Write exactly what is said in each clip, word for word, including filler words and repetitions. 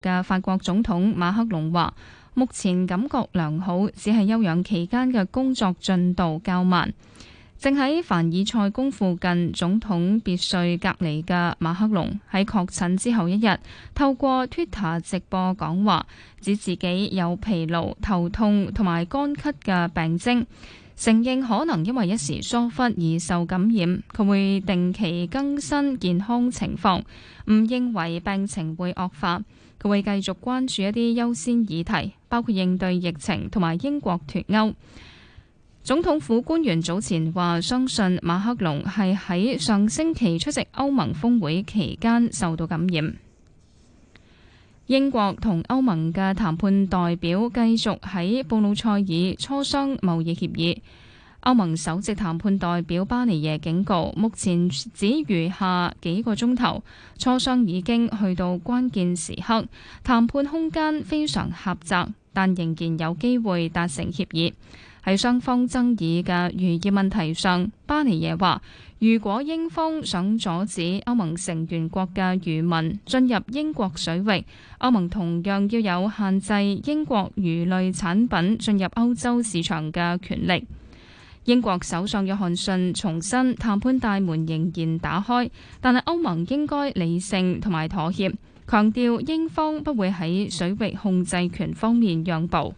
嘅法國總統馬克龍話，目前感覺良好，只係休養期間嘅工作進度較慢。正喺凡爾賽宮附近總統別墅隔離嘅馬克龍喺確診之後一日，透過 Twitter 直播講話，指自己有疲勞、頭痛同埋乾咳嘅病徵，承認可能因為一時疏忽而受感染。佢會定期更新健康情況，唔認為病情會惡化。佢會繼續關注一啲優先議題，包括應對疫情同埋英國脫歐。總統府官員早前話，相信馬克龍係喺上星期出席歐盟峰會期間受到感染。英國同歐盟嘅談判代表繼續喺布魯塞爾磋商貿易協議。歐盟首席談判代表巴尼耶警告，目前只餘下幾個鐘頭，磋商已經去到關鍵時刻，談判空間非常狹窄，但仍然有機會達成協議。喺雙方爭議嘅漁業問題上，巴尼耶話，如果英方想阻止歐盟成員國嘅漁民進入英國水域，歐盟同樣要有限制英國魚類產品進入歐洲市場嘅權力。英國首相約翰遜重申談判大門仍然打開，但係歐盟應該理性同埋妥協，強調英方不會喺水域控制權方面讓步。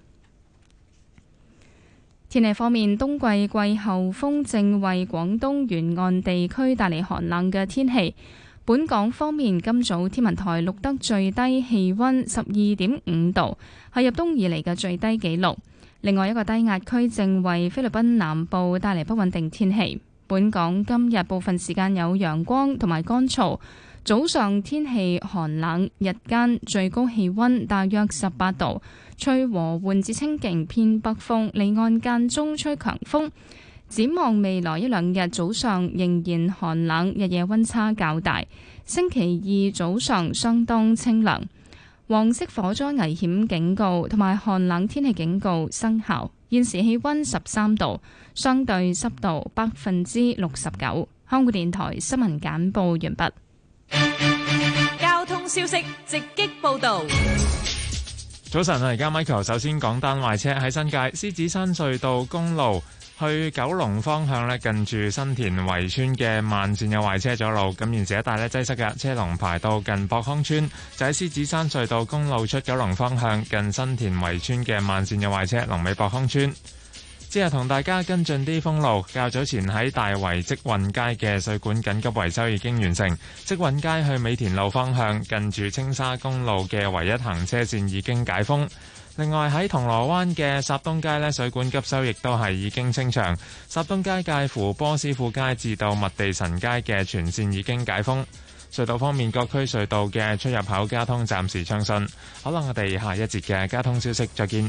天氣方面，冬季季候風正為廣東沿岸地區帶嚟寒冷嘅天氣。本港方面，今早天文台錄得最低氣溫十二點五度，係入冬以嚟嘅最低紀錄。另外一個低壓區正為菲律賓南部帶嚟不穩定天氣。本港今日部分時間有陽光同埋乾燥，早上天氣寒冷，日間最高氣溫大約十八度。吹和緩至清勁偏北風，離岸間中吹強風。展望未來一兩日早上仍然寒冷，日夜溫差較大。星期二早上相當清涼。黃色火災危險警告同埋寒冷天氣警告生效。現時氣溫十三度，相對濕度百分之六十九。香港電台新聞簡報完畢。 交通消息直擊報道。 早晨啊，而家 Michael 首先講單壞車喺新界獅子山隧道公路去九龍方向咧，近住新田圍村嘅慢線有壞車阻路，咁現時一帶咧擠塞嘅車龍排到近博康村。就喺獅子山隧道公路出九龍方向近新田圍村嘅慢線有壞車，龍尾博康村。之後同大家跟進啲封路，較早前喺大圍積運街嘅水管緊急維修已經完成，積運街去美田路方向近住青沙公路嘅唯一行車線已經解封。另外喺銅鑼灣嘅霎東街呢，水管急修亦都係已經清場，霎東街介乎波斯富街至到麥地臣街嘅全線已經解封。隧道方面，各區隧道嘅出入口交通暫時暢順。好啦，我哋下一節嘅交通消息再見。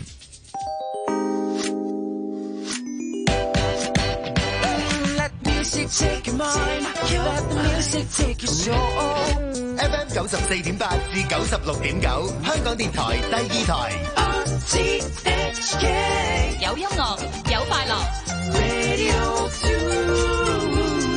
Take your mind, let the music take your soul. F M 九十四點八至九十六點九，香港電台第二台。R T H K 有音樂，有快樂。 Radio two。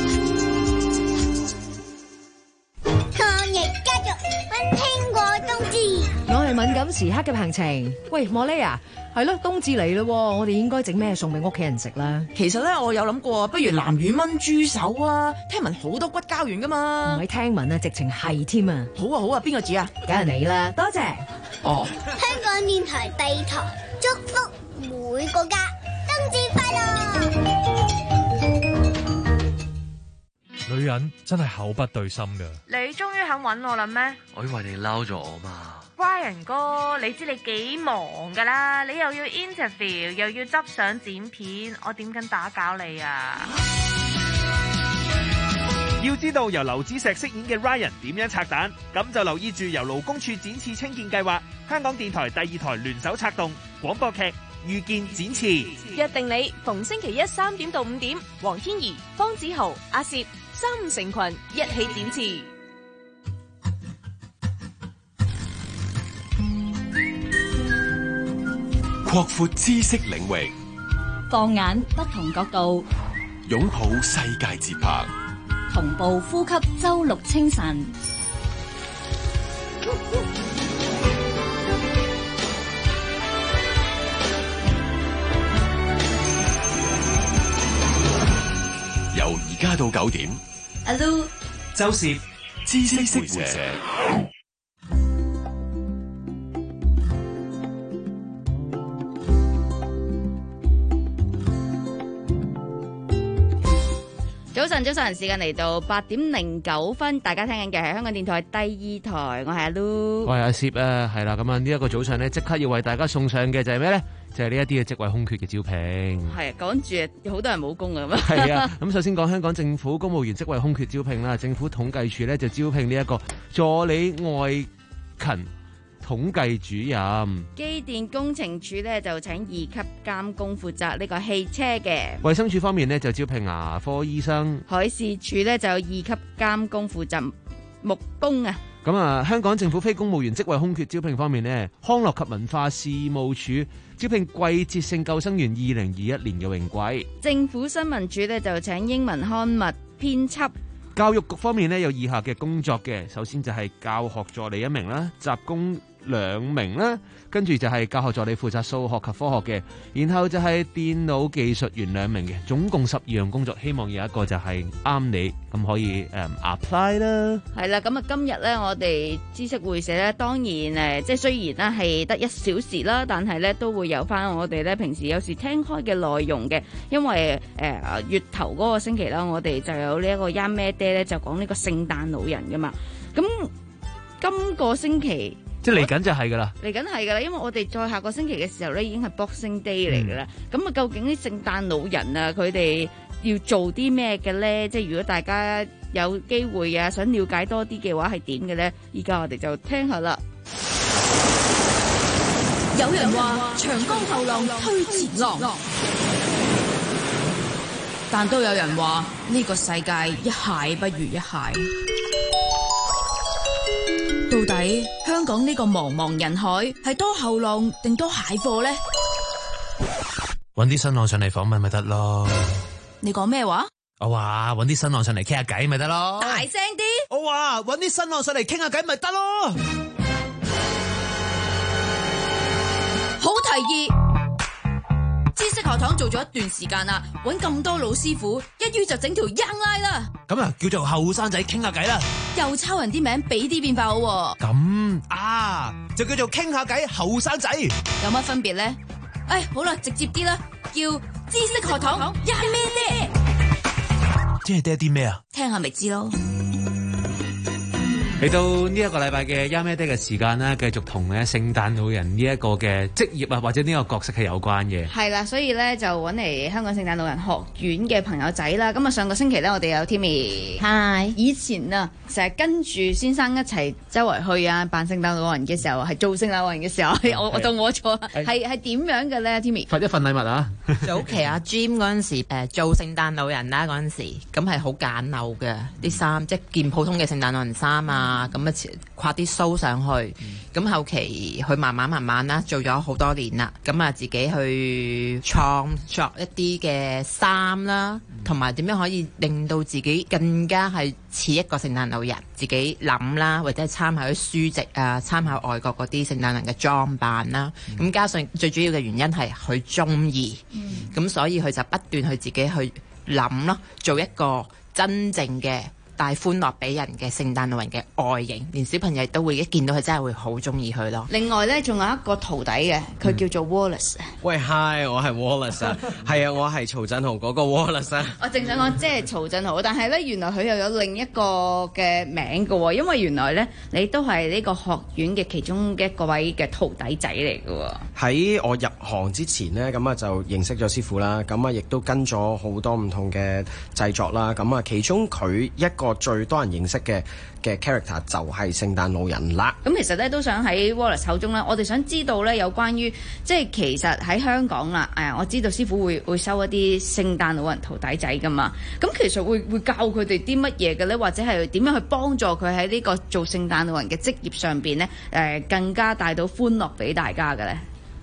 抗疫家族溫馨過冬至。 我係敏感時刻嘅彭晴。喂，莫莉啊！係咯，冬至嚟咯，我哋應該整咩送俾屋企人食啦？ 其實咧，我有諗過，不如南乳炆豬手啊！聽聞好多骨膠原噶嘛。 唔係聽聞啊，直情係添啊！ 好啊好啊，邊個煮啊？ 梗係你啦，多謝。 哦， 香港電台第二台，祝福每個家冬至快樂。 女人真係口不對心噶。 你終於肯搵我啦咩？ 我以為你嬲咗我嘛。 Ryan 哥，你知你幾忙噶啦，你又要 interview 又要執相剪片，我點敢打攪你啊？ 要知道由劉子石飾演嘅 Ryan 點樣拆彈，咁就留意住由勞工處展翅青見計劃、香港電台第二台聯手策動廣播劇《遇見展翅》， 約定你逢星期一三點到五點，黃天怡、方子豪、阿攝三五成群一起展翅。 擴闊知識領域， 放眼不同角度， 擁抱世界節拍， 同步呼吸周六清晨。 到九點。 阿 Lu、 周攝知識會社。 早晨，早晨，時間嚟到八點零九分，大家聽緊嘅係香港電台第二台，我係阿 Lu， 我係阿攝啊，係啦，咁啊呢一個早上咧，即刻要為大家送上嘅就係咩咧？就係呢一啲嘅職位空缺嘅招聘。 係講住好多人冇工㗎嘛。 係啊，咁首先講香港政府公務員職位空缺招聘啦，政府統計處咧就招聘呢一個助理外勤統計主任。 機電工程處咧就請二級監工負責呢個汽車嘅。 衛生署方面咧就招聘牙科醫生。 海事處咧就有二級監工負責木工啊。 咁啊，香港政府非公務員職位空缺招聘方面呢，康樂及文化事務署招聘季節性救生員二零二一年嘅泳季。 政府新聞處咧就請英文刊物編輯。 教育局方面呢，有以下嘅工作嘅，首先就係教學助理一名啦，雜工兩名啦，跟住就係教學助理負責數學及科學嘅，然後就係電腦技術員兩名嘅，總共十二樣工作，希望有一個就係啱你，咁可以誒、um, apply 啦。係啦，咁啊今日咧我哋知識會社咧，當然誒即係雖然咧係得一小時啦，但係咧都會有翻我哋咧平時有時聽開嘅內容嘅，因為誒、呃、月頭嗰個星期啦，我哋就有呢一個 Young Mad Day咧，就講呢個聖誕老人噶嘛，咁今個星期。即係嚟緊就係噶啦，嚟緊係噶啦，因為我哋再下個星期嘅時候咧，已經係 Boxing Day 嚟噶啦。咁啊、嗯，究竟啲聖誕老人啊，佢哋要做啲咩嘅咧？即係如果大家有機會啊，想了解多啲嘅話，係點嘅咧？依家我哋就聽下啦。 有人話長江後浪推前浪，但都有人話呢個世界一蟹不如一蟹。到底香港呢個茫茫人海係多後浪定多蟹貨呢？ 搵啲新浪上嚟訪問咪得咯。 你講咩話？ 我話搵啲新浪上嚟傾下偈咪得咯。 大聲啲！ 我話搵啲新浪上嚟傾下偈咪得咯。 好提議！知識學堂做咗一段時間啦，搵咁多老師傅，一於就整條 Young Line 啦。 咁啊，叫做後生仔傾下偈啦。 又抄人啲名，俾啲變化好喎。 咁啊，就叫做傾下偈後生仔。 有乜分別咧？誒，好啦，直接啲啦，叫知識學堂 Young Mad Day。 即係爹啲咩啊？ 聽下咪知咯。 嚟到呢一個禮拜嘅 Young Mad Day嘅時間啦，繼續同咧聖誕老人呢一個嘅職業啊，或者呢個角色係有關嘅。係啦，所以咧就揾嚟香港聖誕老人學院嘅朋友仔啦。咁啊，上個星期咧，我哋有 Timmy。Hi。以前啊，成日跟住先生一齊周圍去啊，扮聖誕老人嘅時候，係做聖誕老人嘅時候，我我到我錯，係係點樣嘅咧 ，Timmy？發一份禮物啊！ 早期阿 Jim 嗰陣時，誒做聖誕老人啦嗰陣時，咁係好簡陋嘅啲衫，即係件普通嘅聖誕老人衫啊。啊，咁啊，跨啲鬚上去，咁、嗯、後期佢慢慢慢慢啦，做咗好多年啦，咁啊自己去創作一啲嘅衫啦，同埋點樣可以令到自己更加係似一個聖誕老人，自己諗啦，或者係參考啲書籍啊，參考外國嗰啲聖誕人嘅裝扮啦，咁、嗯、加上最主要嘅原因係佢中意，咁、嗯、所以佢就不斷去自己去諗咯，做一個真正嘅帶歡樂俾人嘅聖誕老人嘅外形，連小朋友都會一見到佢真係會好中意佢咯。另外咧，仲有一個徒弟嘅，佢叫做 Wallace。喂 ，Hi， 我係 Wallace 啊，係啊，我係曹振豪嗰個 Wallace 啊。我正想講即係曹振豪，但係咧原來佢又有另一個嘅名嘅喎，因為原來咧你都係呢個學院嘅其中一個位嘅徒弟仔嚟嘅喎。喺我入行之前呢，咁啊就認識咗師傅啦，咁啊亦都跟咗好多唔同嘅製作啦，咁啊其中佢一個最多人認識嘅嘅 character 就係聖誕老人啦。咁其實咧都想喺 Wallace 口中咧，我哋想知道咧有關於即係其實喺香港啦，誒我知道師傅會會收一啲聖誕老人徒弟仔噶嘛。咁其實會會教佢哋啲乜嘢嘅咧，或者係點樣去幫助佢喺呢個做聖誕老人嘅職業上邊咧，誒更加帶到歡樂俾大家嘅咧？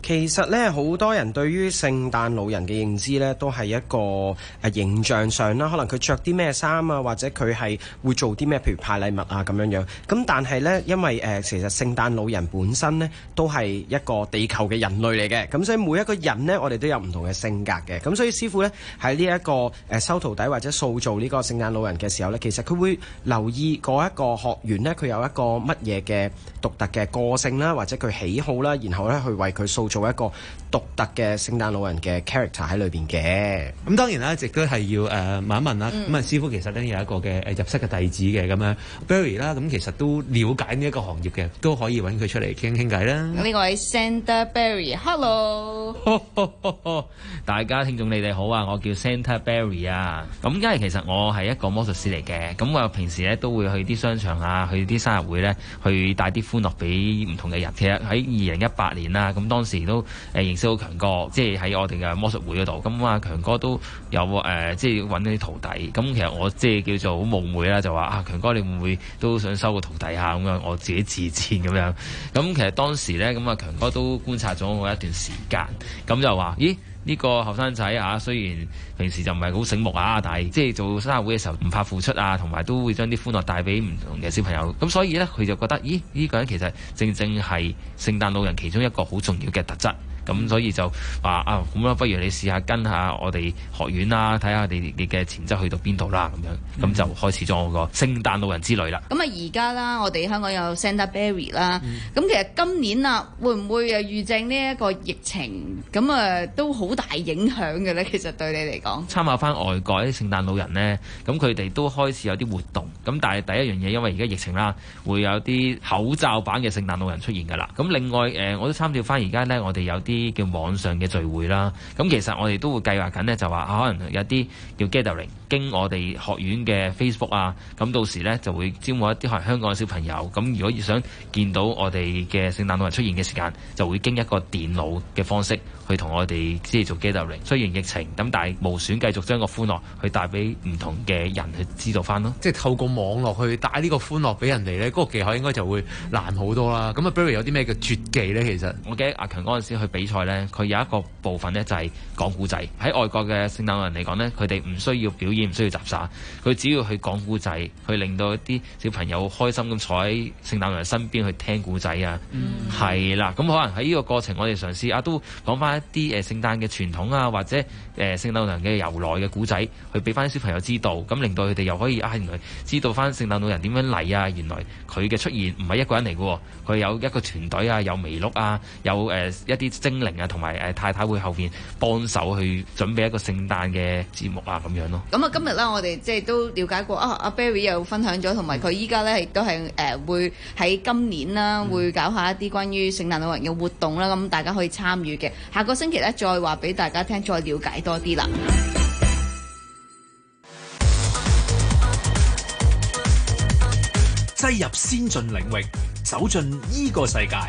其實咧，好多人對於聖誕老人嘅認知咧，都係一個誒形象上啦，可能佢着啲咩衫啊，或者佢係會做啲咩，譬如派禮物啊咁樣樣。咁但係咧，因為誒、呃、其實聖誕老人本身咧都係一個地球嘅人類嚟嘅，咁所以每一個人咧，我哋都有唔同嘅性格嘅。咁所以師傅咧喺呢一個誒收徒弟或者塑造呢個聖誕老人嘅時候咧，其實佢會留意嗰一個學員咧，佢有一個乜嘢嘅獨特嘅個性啦，或者佢喜好啦，然後咧去為佢塑造做一個獨特嘅聖誕老人嘅 character 喺裏邊嘅。 咁當然啦，亦都係要誒、呃、問一問啦。咁啊、嗯，師傅其實咧有一個嘅誒入室嘅弟子嘅咁樣 Barry 啦，咁其實都了解呢一個行業嘅，都可以揾佢出嚟傾傾偈啦。 呢個係 Santa Barry，Hello， 大家聽眾你哋好啊，我叫 Santa Barry 啊。咁因為其實我係一個魔術師嚟嘅，咁我平時咧都會去啲商場啊，去啲生日會咧，去帶啲歡樂俾唔同嘅人。其實喺二零一八年啦，咁當時都誒、呃、認識到強哥，即係喺我哋嘅魔術會嗰度。咁啊強哥都有誒、呃，即係揾啲徒弟。咁其實我即係叫做好冒昧啦，就話啊強哥你會唔會都想收個徒弟下咁樣？我自己自薦咁樣。咁其實當時咧，咁啊強哥都觀察咗我一段時間，咁就話咦？呢個後生仔啊，雖然平時就唔係好醒目啊，但係即係做生日會嘅時候唔怕付出啊，同埋都會將啲歡樂帶俾唔同嘅小朋友。咁所以呢，佢就覺得，咦？呢個人其實正正係聖誕老人其中一個好重要嘅特質。咁所以就話啊，咁樣不如你試下跟下我哋學院啦，睇下你你嘅潛質去到邊度啦，咁樣咁就開始咗我個聖誕老人之旅啦。 咁啊，而家啦，我哋香港有 Santa Barry 啦。咁、嗯、其實今年啊，會唔會又遇正呢一個疫情？咁啊，都好大影響嘅咧。其實對你嚟講， 參考翻外國啲聖誕老人呢，咁佢哋都開始有啲活動。咁但係第一樣嘢，因為而家疫情啦，會有啲口罩版嘅聖誕老人出現㗎啦。咁另外誒、呃，我都參照翻而家呢，我哋有啲啲叫網上嘅聚會啦，咁其實我哋都會計劃緊呢，就話可能有啲叫 gathering，經我哋學院嘅 Facebook 啊，咁到時呢就會招募一啲可能香港嘅小朋友，咁如果要想見到我哋嘅聖誕老人出現嘅時間，就會經一個電腦嘅方式去同我哋即係做 gathering。雖然疫情，咁但係無損繼續將個歡樂去帶俾唔同嘅人去知道翻咯。 即係透過網絡去帶呢個歡樂俾人哋呢，嗰、那個技巧應該就會難好多啦。咁啊 Barry 有啲咩嘅絕技呢？其實我記得阿強嗰陣時去比賽呢，佢有一個部分呢就係講古仔。喺外國嘅聖誕老人嚟講呢，佢哋唔需要表演，唔需要雜耍，佢只要去講古仔，去令到一啲小朋友開心咁坐喺聖誕老人身邊去聽古仔啊。係啦、嗯，咁可能喺呢個過程，我哋嘗試啊都講翻一啲誒聖誕嘅傳統啊，或者誒聖誕老人嘅由來嘅古仔，去俾翻啲小朋友知道，咁令到佢哋又可以啊原來知道翻聖誕老人點樣嚟啊，原來佢嘅出現唔係一個人嚟嘅喎，佢有一個團隊啊，有麋鹿啊，有誒、呃、一啲精靈啊，同埋誒太太會後邊幫手去準備一個聖誕嘅節目啊，咁樣咯。 咁啊，今日咧我哋即係都了解過啊，阿 Barry 又分享咗，同埋佢依家咧亦都係誒、呃、會喺今年啦，嗯、會搞下一啲關於聖誕老人嘅活動啦，咁大家可以參與嘅。下個星期咧再話俾大家聽，再了解多啲啦。 擠入先進領域，走進依個世界。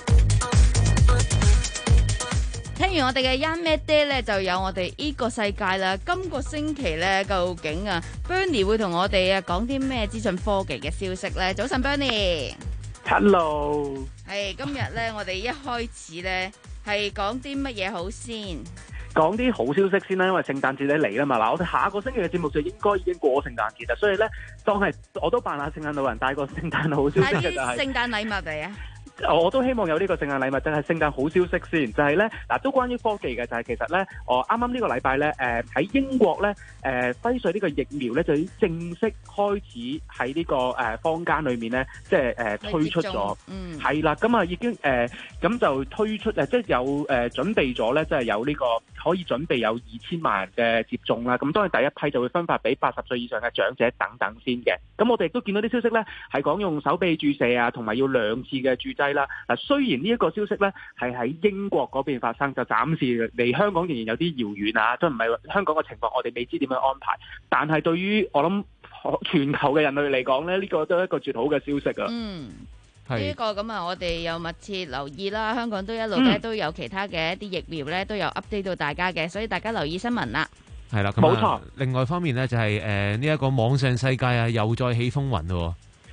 聽完我哋嘅 Young Mad Day 咧，就有我哋依個世界啦。今個星期咧，究竟啊 Bernie 會同我哋啊講啲咩資訊科技嘅消息咧？早晨 Bernie。Hello。 係今日咧，我哋一開始咧係講啲乜嘢好先？ 講啲好消息先啦，因為聖誕節咧嚟啦嘛。嗱，我哋下個星期嘅節目就應該已經過聖誕節啦，所以咧當係我都扮下聖誕老人，帶個聖誕好消息嘅就係、是、 聖誕禮物嚟啊！ 我都希望有呢個聖誕禮物，就係聖誕好消息先，就係咧嗱，都關於科技嘅，就係、是、其實咧，我啱啱呢個禮拜咧，誒、呃、喺英國咧，誒、呃、輝瑞呢個疫苗咧就已經正式開始喺呢、這個誒、呃、坊間裏面咧，即係誒、呃、推出咗，嗯，係啦，咁啊已經誒咁、呃、就推出誒，即係有誒、呃、準備咗咧，即係有呢、這個可以準備有二千萬人嘅接種啦，咁當然第一批就會分發俾八十歲以上嘅長者等等先嘅，咁我哋亦都見到啲消息咧，係講用手臂注射啊，同埋要兩次嘅注劑啦。嗱，雖然呢一個消息咧係喺英國嗰邊發生，就暫時離香港仍然有啲遙遠啊，都唔係香港嘅情況，我哋未知點樣安排。但係對於我諗全球嘅人類嚟講咧，呢、這個都係一個絕好嘅消息啊！嗯， 呢一個咁啊，我哋又密切留意啦。香港都一路咧都有其他嘅一啲疫苗咧都有 update 到大家嘅，所以大家留意新聞啦。 係啦，冇錯。另外一方面咧就係誒呢一個網上世界啊，又再起風雲咯。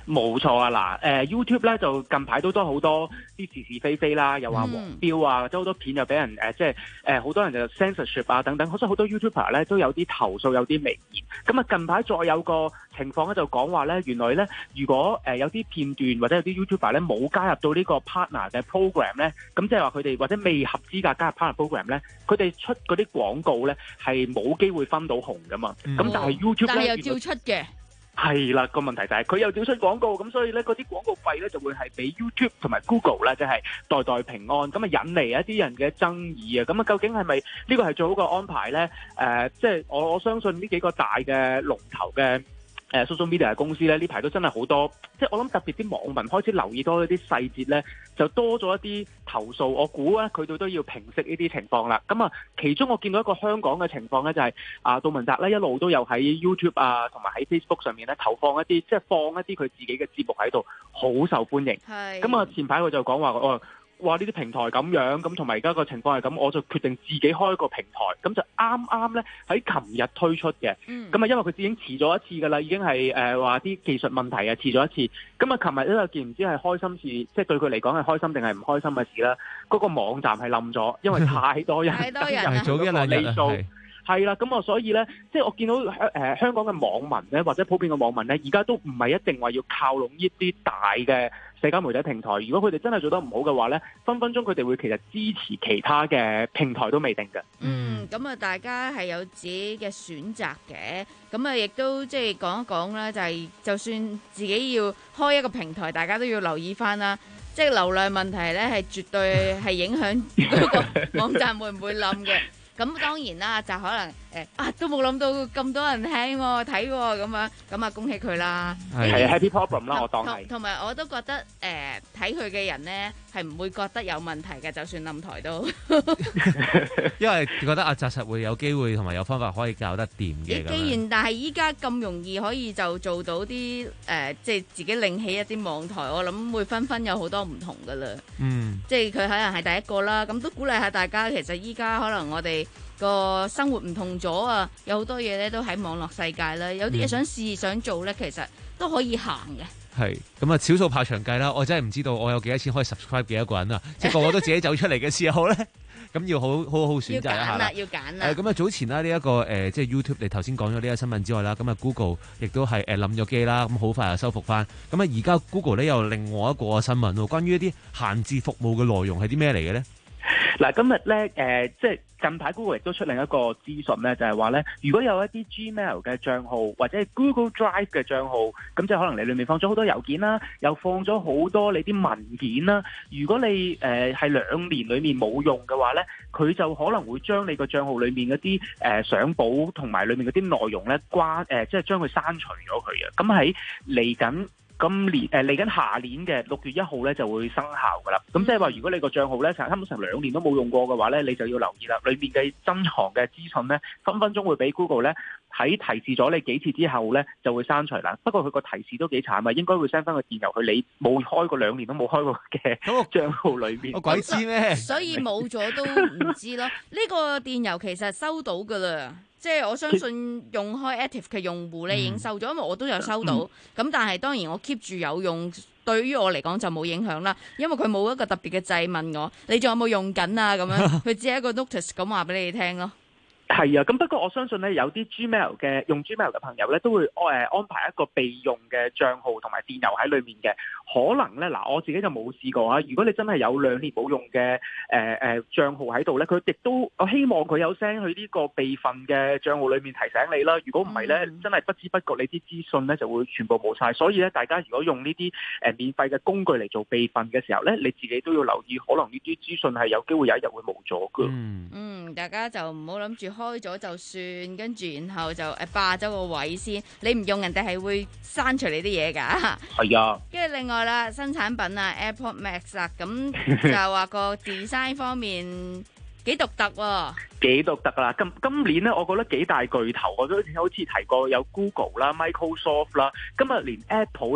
冇錯啊！嗱、呃，誒 YouTube 咧就近排都多好多啲是是非非啦，又話黃標啊，即係好多片又俾人誒，即係誒好多人就 censorship 啊等等，所以好多 YouTuber 咧都有啲投訴，有啲微言。咁啊近排再有個情況咧就講話咧，原來咧如果誒有啲片段或者有啲 YouTuber 咧冇加入到呢個 partner 嘅 program 咧，咁即係話佢哋或者未合資格加入 partner program 咧，佢哋出嗰啲廣告咧係冇機會分到紅噶嘛。咁、嗯、但係 YouTube 但係咧又照出嘅。 係啦，個問題就係佢又照出廣告，咁所以咧嗰啲廣告費咧就會係俾 YouTube 同埋 Google 咧，即係代代平安，咁啊引嚟一啲人嘅爭議啊！咁啊究竟係咪呢個係最好嘅安排咧？誒、呃，即係我我相信呢幾個大嘅龍頭嘅誒 social media 嘅公司咧，呢排都真係好多，即係我諗特別啲網民開始留意多一啲細節咧，就多咗一啲投訴。我估咧佢哋都要平息呢啲情況啦。咁啊，其中我見到一個香港嘅情況咧，就係、是、啊杜汶澤咧一路都有喺 YouTube 啊同埋喺 Facebook 上面咧投放一啲，即係放一啲佢自己嘅節目喺度，好受歡迎。係。咁啊，前排佢就講話哦。話呢啲平台咁樣，咁同埋而家個情況係咁，我就決定自己開一個平台，咁就啱啱咧喺琴日推出嘅。咁、嗯、啊，因為佢已經遲咗一次㗎啦，已經係誒話啲技術問題啊，遲咗一次。咁啊，琴日咧就見唔知係開心事，即係對佢嚟講係開心定係唔開心嘅事啦。嗰、嗰個網站係冧咗，因為太多人， 太多人係早一兩日啊。係啦，咁啊，所以咧，即係我見到誒、呃、香港嘅網民咧，或者普遍嘅網民咧，而家都唔係一定話要靠攏呢啲大嘅社交媒體平台。如果佢哋真係做得唔好嘅話咧，分分鐘佢哋會其實支持其他嘅平台都未定嘅。 嗯，咁啊，大家係有自己嘅選擇嘅。咁啊，亦都即係講一講啦，就係、是、就算自己要開一個平台，大家都要留意翻啦。即係流量問題咧，係絕對係影響嗰個網站會唔會冧嘅。咁當然啦，就可能誒啊，都冇諗到咁多人聽喎睇喎咁樣，咁啊恭喜佢啦！ 係 happy problem 啦，我當係。 同埋我都覺得誒睇佢嘅人咧係唔會覺得有問題嘅，就算冧台都。 因為覺得阿澤實會有機會同埋有方法可以搞得掂嘅。 既然但係依家咁容易可以就做到啲誒，即係自己另起一啲網台，我諗會紛紛有好多唔同噶啦。嗯，即係佢可能係第一個啦，咁都鼓勵下大家。其實依家可能我哋個生活唔同咗啊，有好多嘢咧都喺網絡世界啦，有啲嘢想試、嗯、想做咧，其實都可以行嘅。 係咁啊，少數怕長計啦。我真係唔知道我有幾多錢可以 subscribe 幾多個人啊！即係個個都自己走出嚟嘅時候咧，咁要好好好選擇一下啦。 要揀啦， 誒咁啊，早前啦呢一個誒、呃，即係 YouTube 你頭先講咗呢個新聞之外啦，咁啊 Google 亦都係誒冧咗機啦，咁好快又修復翻。咁啊而家 Google 咧又另外一個新聞喎，關於一啲閒置服務嘅內容係啲咩嚟嘅咧？ 嗱，今日咧誒，即係近排 Google 亦都出另一個資訊咧，就係話咧，如果有一啲 Gmail 嘅帳號或者係 Google Drive 嘅帳號，咁即係可能你裏面放咗好多郵件啦，又放咗好多你啲文件啦。如果你誒係兩年裏面冇用嘅話咧，佢就可能會將你個帳號裏面嗰啲誒相簿同埋裏面嗰啲內容咧關誒，即係將佢刪除咗佢嘅。咁喺嚟緊今年誒嚟緊下年嘅六月一號咧就會生效噶啦，咁即係話如果你個帳號咧成差唔多成兩年都冇用過嘅話咧，你就要留意啦，裏面嘅珍藏嘅資訊咧分分鐘會俾 Google 咧喺提示咗你幾次之後咧就會刪除啦。不過佢個提示都幾慘啊，應該會 send 翻個電郵去你冇開過兩年都冇開過嘅帳號裏面。我鬼知咩？ 所以冇咗都唔知咯。呢個電郵其實收到噶啦。即係我相信用開 Active 嘅用戶咧已經收咗，因為我都有收到。咁、嗯、但係當然我 keep 住有用，對於我嚟講就冇影響啦。因為佢冇一個特別嘅掣問我，你仲有冇用緊啊？咁樣佢只係一個 notice 咁話俾你聽咯。 係啊，咁不過我相信咧，有啲 Gmail 嘅用 Gmail 嘅朋友咧，都會誒安排一個備用嘅帳號同埋電郵喺裏面嘅。可能咧，嗱我自己就冇試過啊。如果你真係有兩年冇用嘅誒誒帳號喺度咧，佢亦都我希望佢有 send 去呢個備份嘅帳號裏面提醒你啦。如果唔係咧，真係不知不覺你啲資訊咧就會全部冇晒。所以咧，大家如果用呢啲誒免費嘅工具嚟做備份嘅時候咧，你自己都要留意，可能呢啲資訊係有機會有一日會冇咗㗎。 嗯，嗯，大家就唔好諗住開咗就算，跟住然後就誒霸咗個位先。你唔用，人哋係會刪除你啲嘢㗎。係啊。 跟住另外啦，新產品啊 AirPod Max 啊，咁就話個 design 方面幾獨特喎。 幾獨特啦！今今年咧，我覺得幾大巨頭，我都好似提過有 Google 啦、Microsoft 啦，今日連 Apple 咧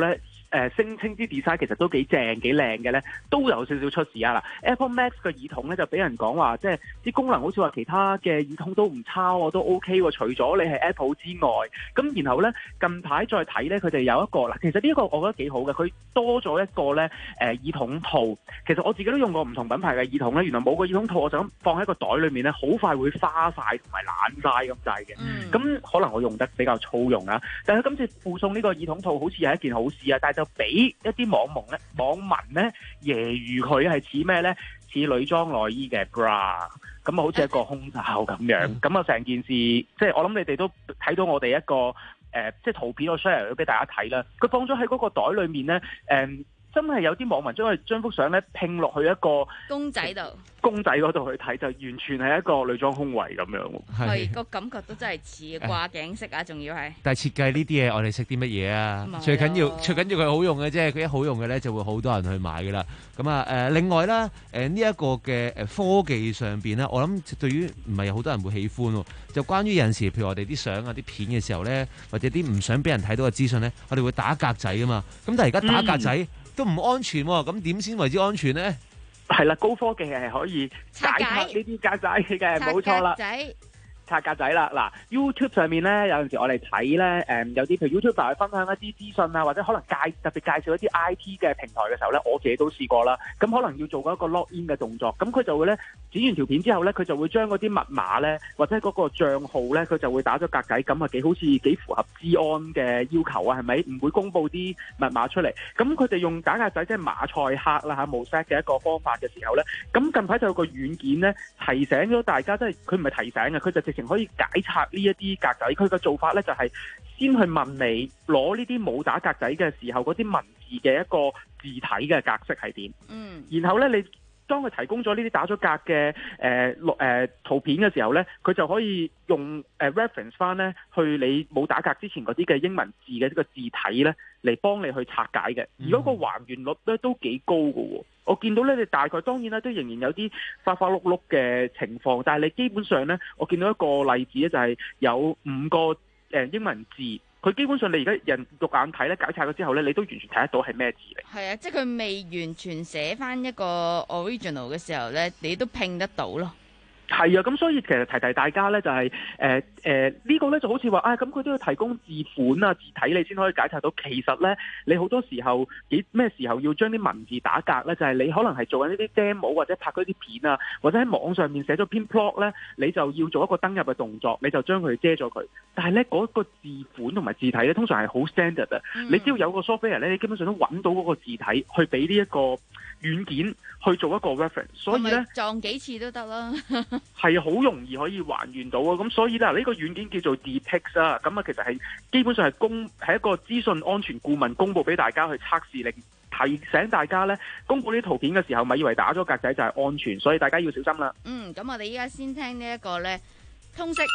誒聲稱啲 design 其實都幾正幾靚嘅咧，都有少少出事啊！嗱 ，AirPod Max 嘅耳筒咧就俾人講話，即係啲功能好似話其他嘅耳筒都唔差喎，都 OK 喎。除咗你係 Apple 之外，咁然後咧近排再睇咧，佢哋有一個嗱，其實呢一個我覺得幾好嘅，佢多咗一個咧誒耳筒套。其實我自己都用過唔同品牌嘅耳筒咧，原來冇個耳筒套，我就咁放喺個袋裏面咧，好快會花晒同埋爛晒咁滯嘅。咁、嗯、可能我用得比較粗用啊，但係今次附送呢個耳筒套好似係一件好事啊，但係就俾一啲網民咧網民咧揶揄佢係似咩咧？似女裝內衣嘅 bra， 咁啊好似一個胸罩咁樣。咁啊成件事，即係我諗你哋都睇到我哋一個誒、呃，即係圖片我 share 咗俾大家睇啦。佢放咗喺嗰個袋裏面咧，誒、呃。真係有啲網民將佢將幅相咧拼落去一個公仔度， 公仔嗰度去睇，就完全係一個女裝胸圍咁樣。 係個感覺都真係似掛頸式啊，仲要係。 但係設計呢啲嘢，我哋識啲乜嘢啊？最緊要最緊要佢好用嘅啫，佢一好用嘅咧就會好多人去買噶啦。咁啊誒，另外啦誒呢一個嘅誒科技上邊咧，我諗對於唔係有好多人會喜歡喎。就關於有陣時，譬如我哋啲相啊、啲片嘅時候咧，或者啲唔想俾人睇到嘅資訊咧，我哋會打格仔啊嘛。咁但係而家打格仔，嗯都唔安全喎，咁點先為之安全呢？ 係啦，高科技係可以解拆呢啲格仔嘅，冇錯啦。拆格仔啦，嗱 YouTube 上面咧有陣時我哋睇咧，誒、嗯、有啲譬如 YouTuber 去分享一啲資訊啊，或者可能介特別介紹一啲 I T 嘅平台嘅時候咧，我自己都試過啦。咁可能要做嗰一個 login 嘅動作，咁佢就會咧剪完條片之後咧，佢就會將嗰啲密碼咧或者嗰個帳號咧，佢就會打咗格仔，咁啊幾好似幾符合資安嘅要求啊，係咪？唔會公佈啲密碼出嚟。咁佢哋用打格仔即係馬賽克啦嚇冇 set 嘅一個方法嘅時候咧，咁近排就有個軟件咧提醒咗大家，即係佢唔係提醒嘅，佢就直情可以解拆呢一啲格仔。佢嘅做法咧就係先去問你攞呢啲冇打格仔嘅時候嗰啲文字嘅一個字體嘅格式係點，嗯，然後咧你當佢提供咗呢啲打咗格嘅誒錄誒圖片嘅時候咧，佢就可以用誒、呃、reference 翻咧去你冇打格之前嗰啲嘅英文字嘅呢個字體咧嚟幫你去拆解嘅，而嗰個還原率咧都幾高㗎喎。我見到咧，你大概當然啦，都仍然有啲花花碌碌嘅情況，但係你基本上咧，我見到一個例子咧，就係有五個誒、呃、英文字，佢基本上你而家人肉眼睇咧，解拆咗之後咧，你都完全睇得到係咩字嚟。係啊，即係佢未完全寫翻一個 original 嘅時候咧，你都拼得到咯。係啊，咁所以其實提提大家咧，就係誒誒呢個咧就好似話啊，咁佢都要提供字款啊、字體你先可以解拆到。其實咧，你好多時候幾咩時候要將啲文字打格咧，就係、是、你可能係做緊呢啲 demo 或者拍嗰啲片啊，或者喺網上面寫咗篇 blog 咧，你就要做一個登入嘅動作，你就將佢遮咗佢。但係咧嗰個字款同埋字體咧，通常係好 standard 啊、嗯。你只要有個 software 咧，你基本上都揾到嗰個字體去俾呢一個軟件去做一個 reference。所以咧撞幾次都得啦。係好容易可以還原到啊！咁所以咧，呢個軟件叫做 Deepix 啊，咁啊其實係基本上係公係一個資訊安全顧問公佈俾大家去測試，令提醒大家咧，公佈呢啲圖片嘅時候，咪以為打咗格仔就係安全，所以大家要小心啦。嗯，咁我哋依家先聽呢一個咧通識。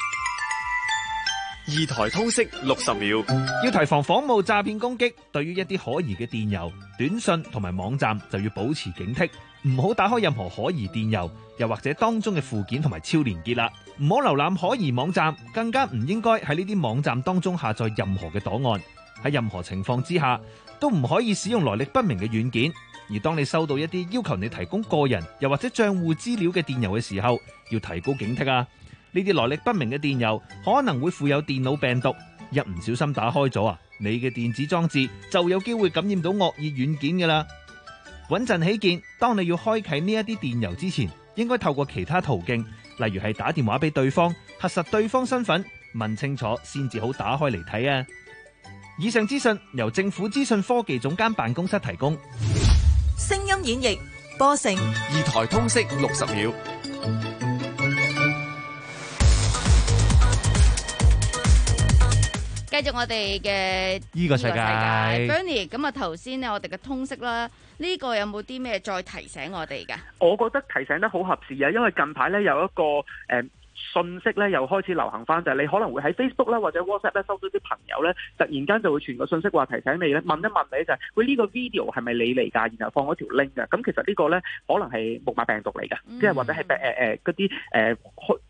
二台通識六十秒，要提防仿冒詐騙攻擊。對於一啲可疑嘅電郵、短信同埋網站，就要保持警惕，唔好打開任何可疑電郵，又或者當中嘅附件同埋超連結啦。唔好瀏覽可疑網站，更加唔應該喺呢啲網站當中下載任何嘅檔案。喺任何情況之下，都唔可以使用來歷不明嘅軟件。而當你收到一啲要求你提供個人又或者賬戶資料嘅電郵嘅時候，要提高警惕啊！呢啲來歷不明嘅電郵可能會附有電腦病毒，一唔小心打開咗啊，你嘅電子裝置就有機會感染到惡意軟件㗎啦。穩陣起見，當你要開啟呢一啲電郵之前，應該透過其他途徑，例如係打電話俾對方，核實對方身份，問清楚先至好打開嚟睇啊。以上資訊由政府資訊科技總監辦公室提供。 聲音演繹波成二台通識六十秒。 繼續我哋嘅呢個世界 Bernie， 咁啊頭先呢我哋嘅通識啦，呢、這個有冇啲咩再提醒我哋噶？ 我覺得提醒得好合時啊，因為近排咧有一個誒、呃、信息咧又開始流行翻，就係、是、你可能會喺 Facebook 啦或者 WhatsApp 咧收到啲朋友咧突然間就會傳個信息話提醒你咧，問一問你就係、是、喂呢、這個 video 係咪你嚟㗎？然後放咗條 link 㗎。咁其實呢個咧可能係木馬病毒嚟㗎，即、嗯、係或者係誒誒嗰啲誒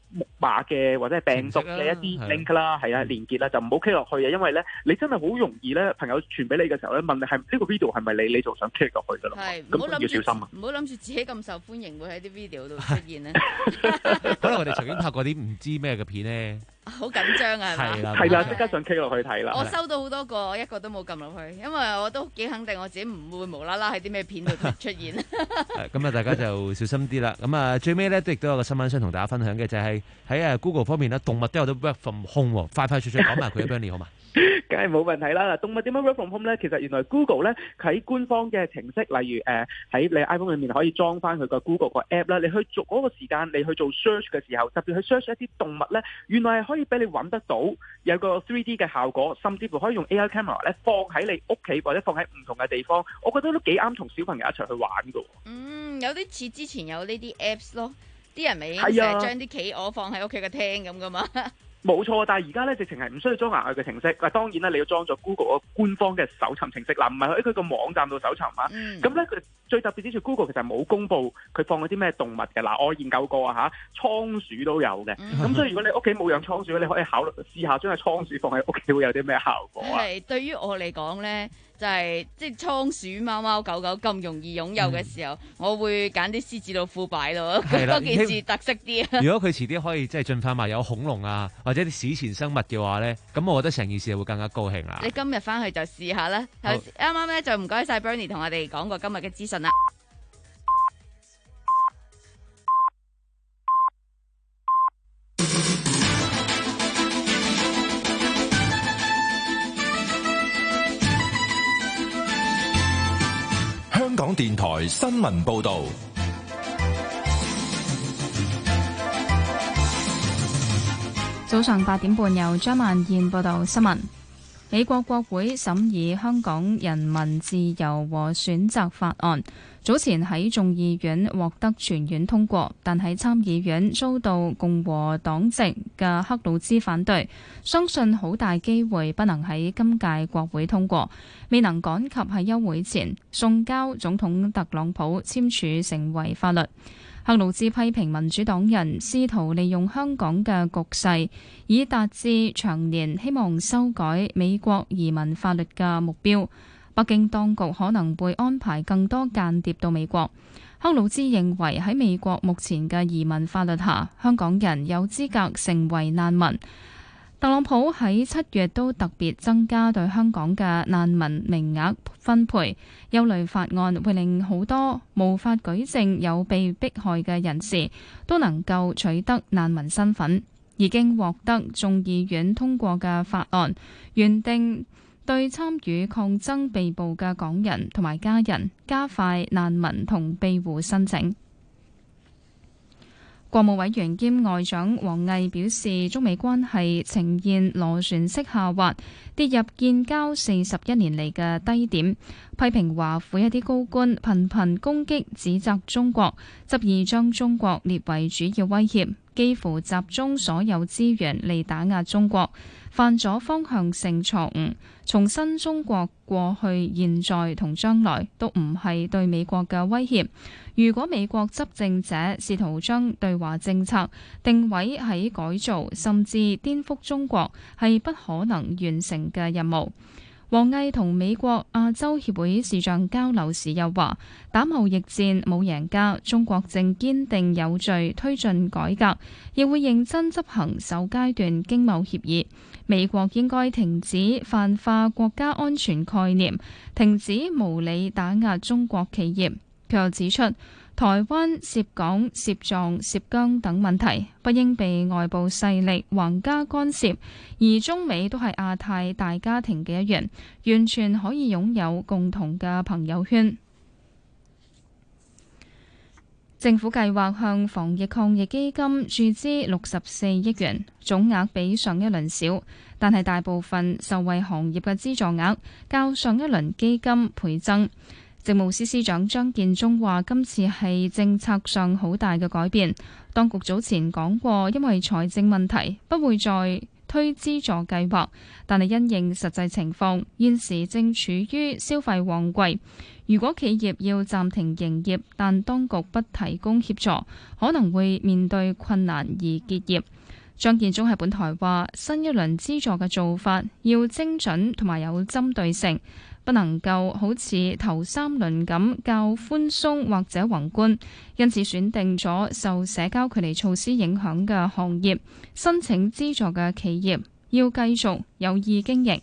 木馬嘅或者係病毒嘅一啲 link 啦，係啊連結啦，就唔好 click 落去啊，因為咧你真係好容易咧，朋友傳俾你嘅時候咧，問你係呢個 video 係咪你，你就想 click 落去噶咯，咁要小心啊！ 唔好諗住自己咁受歡迎會喺啲 video 度出現咧。 可能我哋曾經拍過啲唔知咩嘅片咧。 好緊張啊，係咪？ 係啦， 係啦，即刻上 click 落去睇啦。 我收到好多個，一個都冇撳落去，因為我都幾肯定我自己唔會無啦啦喺啲咩片度出現。 咁啊，大家就小心啲啦。咁啊，最尾咧都亦都有個新聞想同大家分享嘅，就係喺誒 Google 方面咧，動物都有得 work from home 喎。快快脆脆講埋佢一 Bernie 好嘛？ 梗係冇問題啦！嗱，動物點樣 work from home 咧？其實原來 Google 咧喺官方嘅程式，例如誒喺、呃、你 iPhone 裏面可以裝翻佢個 Google 個 app 啦。你去做嗰個時間，你去做 search 嘅時候，特別去 search 一啲動物咧，原來係可以俾你揾得到，有個 three D 嘅效果，甚至乎可以用 A I camera 咧放喺你屋企或者放喺唔同嘅地方。我覺得都幾啱同小朋友一齊去玩㗎。 嗯，有啲似之前有呢啲 apps 咯，啲人咪成日將啲企鵝放喺屋企嘅廳咁噶嘛。 冇錯，但係而家咧直情係唔需要裝額外嘅程式。嗱，當然啦，你要裝咗 Google 個官方嘅搜尋程式。嗱，唔係喺佢個網站度搜尋啊。咁咧佢最特別之處 Google 其實冇公佈佢放嗰啲咩動物嘅。嗱，我研究過啊嚇，倉鼠都有嘅。咁、嗯、所以如果你屋企冇養倉鼠，你可以考慮試下將個倉鼠放喺屋企會有啲咩效果啊？ 係對於我嚟講咧。就係即係倉鼠、貓貓狗狗咁容易擁有嘅時候，嗯、我會揀啲獅子老虎擺咯，嗰件事特色啲。 如果佢遲啲可以即係進化埋有恐龍啊，或者啲史前生物嘅話咧，咁我覺得成件事會更加高興啦。 你今日翻去就試下啦。啱啱咧就唔該晒 Bernie 同我哋講過今日嘅資訊啦。 香港電台新聞報道。 早上八點半，由張萬燕報道新聞。美國國會審議香港人民自由和選擇法案，早前喺眾議院獲得全院通過，但喺參議院遭到共和黨籍嘅克魯茲反對，相信好大機會不能喺今屆國會通過，未能趕及喺休會前送交總統特朗普簽署成為法律。克魯茲批評民主黨人試圖利用香港嘅局勢，以達至長年希望修改美國移民法律嘅目標。北京當局可能會安排更多間諜到美國。克魯茲認為喺美國目前嘅移民法律下，香港人有資格成為難民。特朗普喺七月都特別增加對香港嘅難民名額分配，憂慮法案會令好多無法舉證有被迫害嘅人士都能夠取得難民身份。已經獲得眾議院通過嘅法案，原定對參與抗爭被捕嘅港人同埋家人加快難民同庇護申請。國務委員兼外長王毅表示，中美關係呈現螺旋式下滑，跌入建交四十一年嚟嘅低點，批評華府一啲高官頻頻攻擊指責中國，執意將中國列為主要威脅，幾乎集中所有資源嚟打壓中國，犯咗方向性錯誤。重申中國過去、現在同將來都唔係對美國嘅威脅。如果美國執政者試圖將對華政策定位喺改造甚至顛覆中國，係不可能完成嘅任務。王毅同美國亞洲協會視像交流時又話，打貿易戰冇贏家，中國正堅定有序推進改革，亦會認真執行首階段經貿協議。美國應該停止泛化國家安全概念，停止無理打壓中國企業。佢又指出，台灣、涉港、涉藏、涉疆等問題不應被外部勢力橫加干涉，而中美都係亞太大家庭嘅一員，完全可以擁有共同嘅朋友圈。政府計劃向防疫抗疫基金注資六十四億元，總額比上一輪少，但係大部分受惠行業嘅資助額較上一輪基金倍增。政務司司長張建宗話：今次係政策上好大嘅改變。當局早前講過，因為財政問題，不會再推資助計劃，但係因應實際情況，現時正處於消費旺季。如果企業要暫停營業，但當局不提供協助，可能會面對困難而結業。張建宗喺本台話：新一輪資助嘅做法要精準同埋有針對性，不能夠好似頭三輪咁較寬鬆或者宏觀，因此選定咗受社交距離措施影響嘅行業，申請資助嘅企業要繼續有意經營。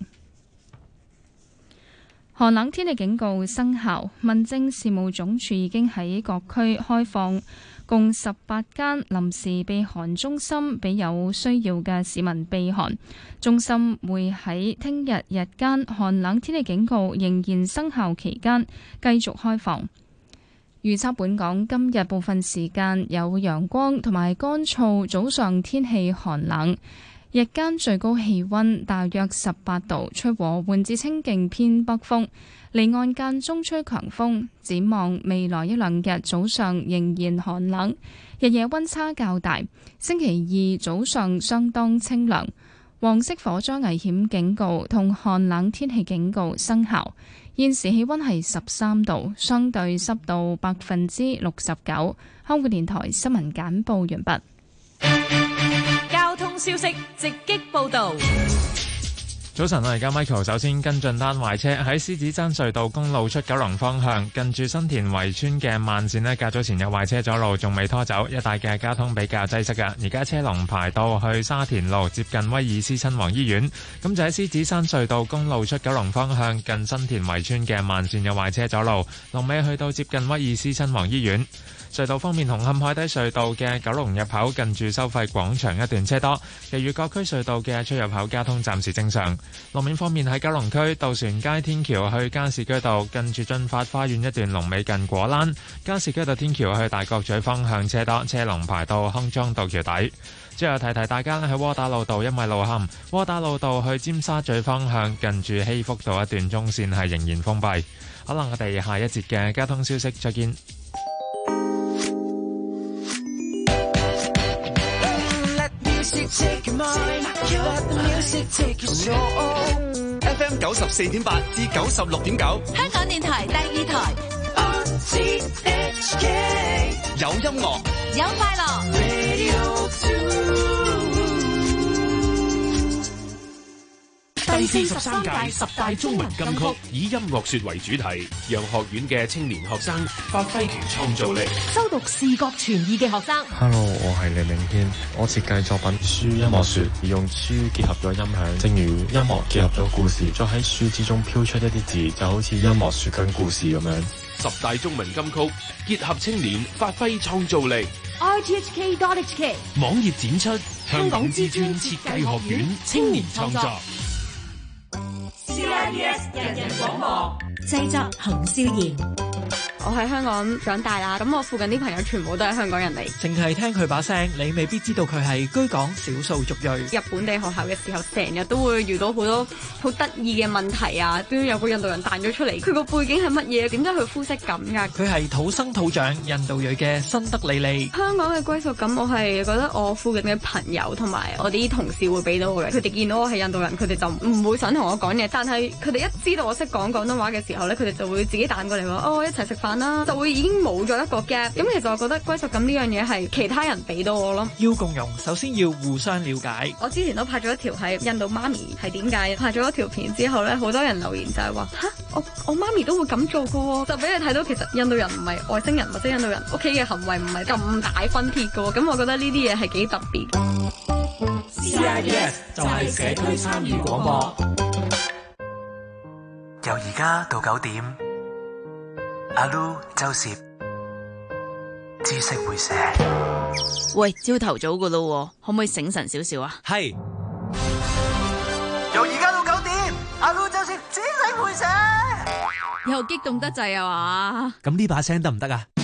寒冷天氣警告生效，民政事務總署已經喺各區開放共十八間臨時避寒中心，俾有需要嘅市民避寒。中心會喺聽日日間寒冷天氣警告仍然生效期間繼續開放。預測本港今日部分時間有陽光同埋乾燥，早上天氣寒冷。日間最高氣溫大約十八度，吹和緩至清勁偏北風，離岸間中吹強風。展望未來一兩日早上仍然寒冷，日夜溫差較大。星期二早上相當清涼。黃色火災危險警告同寒冷天氣警告生效。現時氣溫係十三度，相對濕度百分之六十九。香港電台新聞簡報完畢。 交通消息直擊報道。 早晨，我而家 Michael 首先跟進單壞車喺獅子山隧道公路出九龍方向，近住新田圍村嘅慢線呢，較早前有壞車阻路，仲未拖走，一帶嘅交通比較擠塞㗎。而家車龍排到去沙田路接近威爾斯親王醫院。咁就喺獅子山隧道公路出九龍方向，近新田圍村嘅慢線有壞車阻路，龍尾去到接近威爾斯親王醫院。隧道方面，紅磡海底隧道嘅九龍入口近住收費廣場一段車多，其餘各區隧道嘅出入口交通暫時正常。路面方面，喺九龍區渡船街天橋去加士居道近住進發花園一段龍尾近果欄，加士居道天橋去大角咀方向車多，車龍排到康莊道橋底。最後提提大家咧，喺窩打老道因為路陷，窩打老道去尖沙咀方向近住希福道一段中線係仍然封閉。可能我哋下一節嘅交通消息再見。 F M 九十四點八至九十六點九， 香港電台第二台。R H K 有音樂， 有快樂。 第四十三屆十大中文金曲以音樂說為主題，讓學院嘅青年學生發揮其創造力， 修讀視覺傳意嘅學生。 Hello， 我係李明軒，我設計作品書音樂說，用書結合咗音響，正如音樂結合咗故事，再喺書之中飄出一啲字，就好似音樂說緊故事咁樣。 十大中文金曲結合青年發揮創造力。 R T H K dot H K 網頁展出香港知專設計學院青年創作。 C I B S 人人廣播製作洪少賢。 我喺香港長大啦，咁我附近啲朋友全部都係香港人嚟。 淨係聽佢把聲，你未必知道佢係居港少數族裔。 入本地學校嘅時候，成日都會遇到好多好得意嘅問題啊！都有個印度人彈咗出嚟，佢個背景係乜嘢？點解佢膚色咁㗎？ 佢係土生土長印度裔嘅辛德里利。 香港嘅歸屬感，我係覺得我附近嘅朋友同埋我啲同事會俾到我嘅。佢哋見到我係印度人，佢哋就唔會想同我講嘢。但係佢哋一知道我識講廣東話嘅時候咧，佢哋就會自己彈過嚟話：哦，一齊食飯啦！就會已經冇咗一個 gap。咁其實我覺得歸屬感呢樣嘢係其他人俾到我咯。 要共融，首先要互相了解。 我之前都拍咗一條係印度媽咪係點解，拍咗一條片之後咧，好多人留言就係話吓，我我媽咪都會咁做噶喎，就俾你睇到其實印度人唔係外星人或者印度人屋企嘅行為唔係咁大分別噶喎。咁我覺得呢啲嘢係幾特別。 C I B S 就係社區參與廣播。 由而家到九點，阿 Lu 周攝知識會寫。 喂，朝頭早噶咯，可唔可以醒神少少啊？ 係。由而家到九點，阿 Lu 周攝知識會寫。 又激動得滯啊嘛？ 咁呢把聲得唔得啊？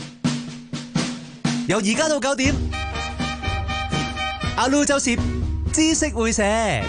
由而家到九點，阿 Lu 周攝知識會寫。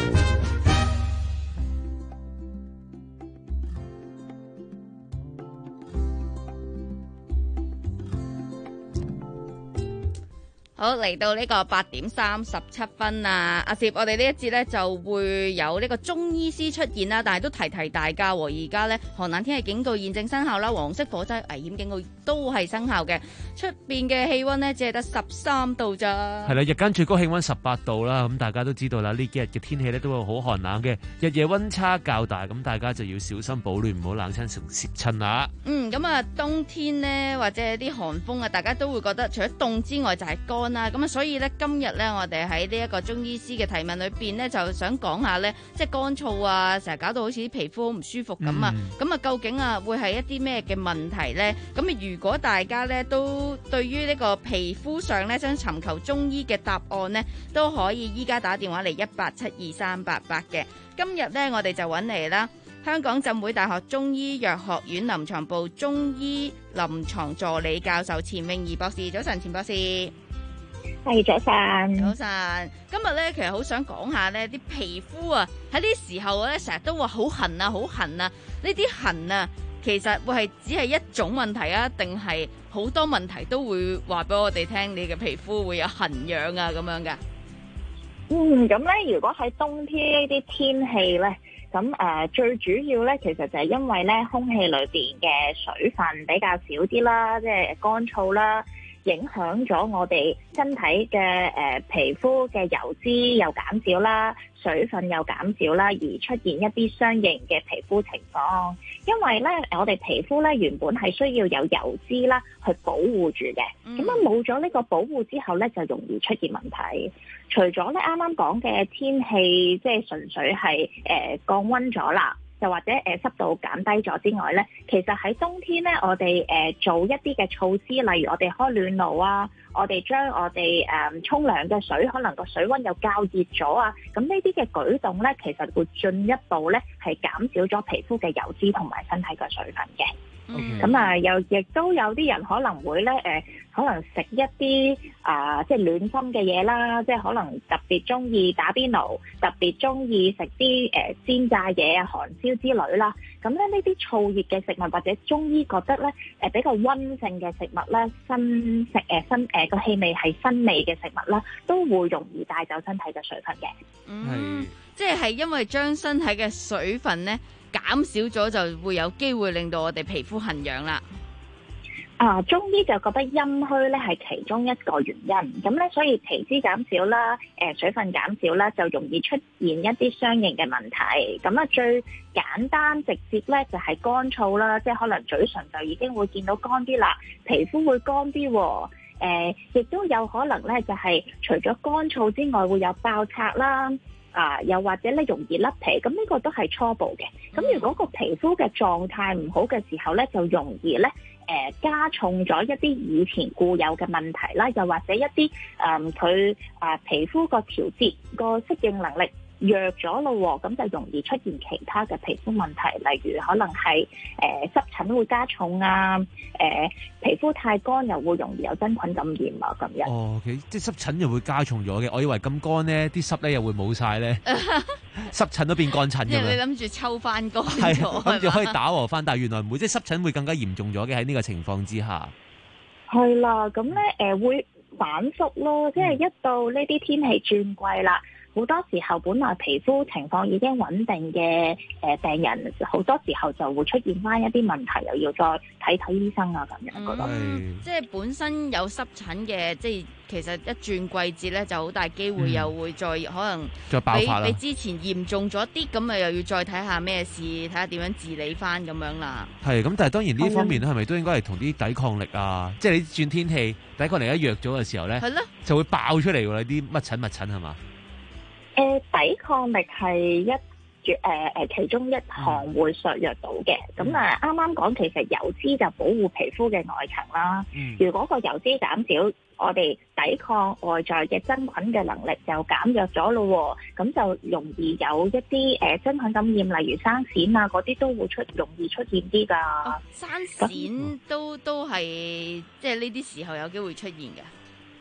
好，嚟到呢個八點三十七分啊，阿攝，我哋呢一節呢就會有呢個中醫師出現啦，但係都提提大家喎，而家呢寒冷天氣警告現正生效啦，黃色火災危險警告都係生效嘅，出邊嘅氣溫呢只係得十三度咋。 係啦，日間最高氣溫十八度啦，咁大家都知道啦，呢幾日嘅天氣呢都會好寒冷嘅，日夜溫差較大，咁大家就要小心保暖，唔好冷親成攝親啦。 嗯，咁啊冬天呢或者啲寒風啊，大家都會覺得除咗凍之外就係乾啦，咁啊所以咧今日咧我哋喺呢一個中醫師嘅提問裏邊咧，就想講下咧，即係乾燥啊，成日搞到好似啲皮膚好唔舒服咁啊，咁啊、嗯、究竟啊會係一啲咩嘅問題咧？咁啊如果大家咧都對於呢個皮膚上咧想尋求中醫嘅答案咧，都可以依家打電話嚟一八七二三八八嘅。今日咧我哋就揾嚟啦，香港浸會大學中醫藥學院臨床部中醫臨床助理教授錢詠儀博士。早晨，錢博士。 係，早晨。 早晨。今日咧，其實好想講下咧，啲皮膚啊，喺呢時候咧，成日都話好痕啊，好痕啊。呢啲痕啊，其實會係只係一種問題啊，定係好多問題都會話俾我哋聽，你嘅皮膚會有痕癢啊咁樣噶？ 嗯，咁咧，如果喺冬天呢啲天氣咧，咁誒、呃、最主要咧，其實就係因為咧空氣裏邊嘅水分比較少啲啦，即係乾燥啦。影響咗我哋身體嘅誒、呃、皮膚嘅油脂又減少啦，水分又減少啦，而出現一啲相應嘅皮膚情況。因為咧，我哋皮膚咧原本係需要有油脂啦去保護住嘅，咁樣冇咗呢個保護之後咧，就容易出現問題。除咗咧啱啱講嘅天氣，即係純粹係誒、呃、降溫咗啦。又或者誒、呃、濕度減低咗之外咧，其實喺冬天咧，我哋誒、呃、做一啲嘅措施，例如我哋開暖爐啊，我哋將我哋誒沖涼嘅水，可能個水溫又較熱咗啊，咁呢啲嘅舉動咧，其實會進一步咧係減少咗皮膚嘅油脂同埋身體嘅水分嘅。咁、okay. 啊，又亦都有啲人可能會咧誒、呃，可能食一啲啊、呃，即係暖心嘅嘢啦，即係可能特別中意打邊爐，特別中意食啲誒煎炸嘢啊、韓燒之類啦。咁咧呢啲燥熱嘅食物或者中醫覺得咧誒、呃、比較溫性嘅食物咧，新食誒新誒個氣味係新味嘅食物啦，都會容易帶走身體嘅水分嘅。 嗯，即係係因為將身體嘅水分咧減少咗，就會有機會令到我哋皮膚痕癢啦。 啊，中醫就覺得陰虛咧係其中一個原因，咁咧所以皮脂減少啦，誒、呃、水分減少啦，就容易出現一啲相應嘅問題。咁啊最簡單直接咧就係、是、乾燥啦，即係可能嘴唇就已經會見到乾啲啦，皮膚會乾啲，誒、呃、亦都有可能咧就係、是、除咗乾燥之外會有爆拆啦。啊，又或者咧容易甩皮，咁呢個都係初步嘅。咁如果個皮膚嘅狀態唔好嘅時候咧，就容易咧誒、呃、加重咗一啲以前固有嘅問題啦，又或者一啲誒佢啊皮膚個調節個適應能力弱咗咯，咁就容易出現其他嘅皮膚問題，例如可能係誒濕疹會加重啊，誒、呃、皮膚太乾又會容易有真菌感染啊咁樣。 哦，okay，即係濕疹又會加重咗嘅，我以為咁乾咧，啲濕咧又會冇晒咧，濕疹都變乾疹嘅。 因為你諗住抽翻乾咗， 係諗住可以打和翻，但係原來唔會，即係濕疹會更加嚴重咗嘅喺呢個情況之下。 係啦，咁咧誒會反覆咯，即係一到呢啲天氣轉季啦。好多時候本來皮膚情況已經穩定嘅誒病人，好多時候就會出現翻一啲問題，又要再睇睇醫生啊咁樣。 嗯、 覺得即係本身有濕疹嘅，即係其實一轉季節咧，就好大機會又會再、嗯、可能再爆發啦， 比比之前嚴重咗啲，咁啊又要再睇下咩事，睇下點樣治理翻咁樣啦。 係咁，但係當然呢方面咧，係咪都應該係同啲抵抗力啊？即係你轉天氣抵抗力一弱咗嘅時候咧，係咯，就會爆出嚟喎！啲乜疹乜疹係嘛？ 誒、呃、抵抗力係一誒誒、呃、其中一項會削弱到嘅。咁啊啱啱講其實油脂就保護皮膚嘅外層啦。嗯、如果個油脂減少，我哋抵抗外在嘅真菌嘅能力就減弱咗咯。咁就容易有一啲誒、呃、真菌感染，例如生癬啊嗰啲都會出容易出現啲㗎、哦。生癬都都係即係呢啲時候有機會出現嘅。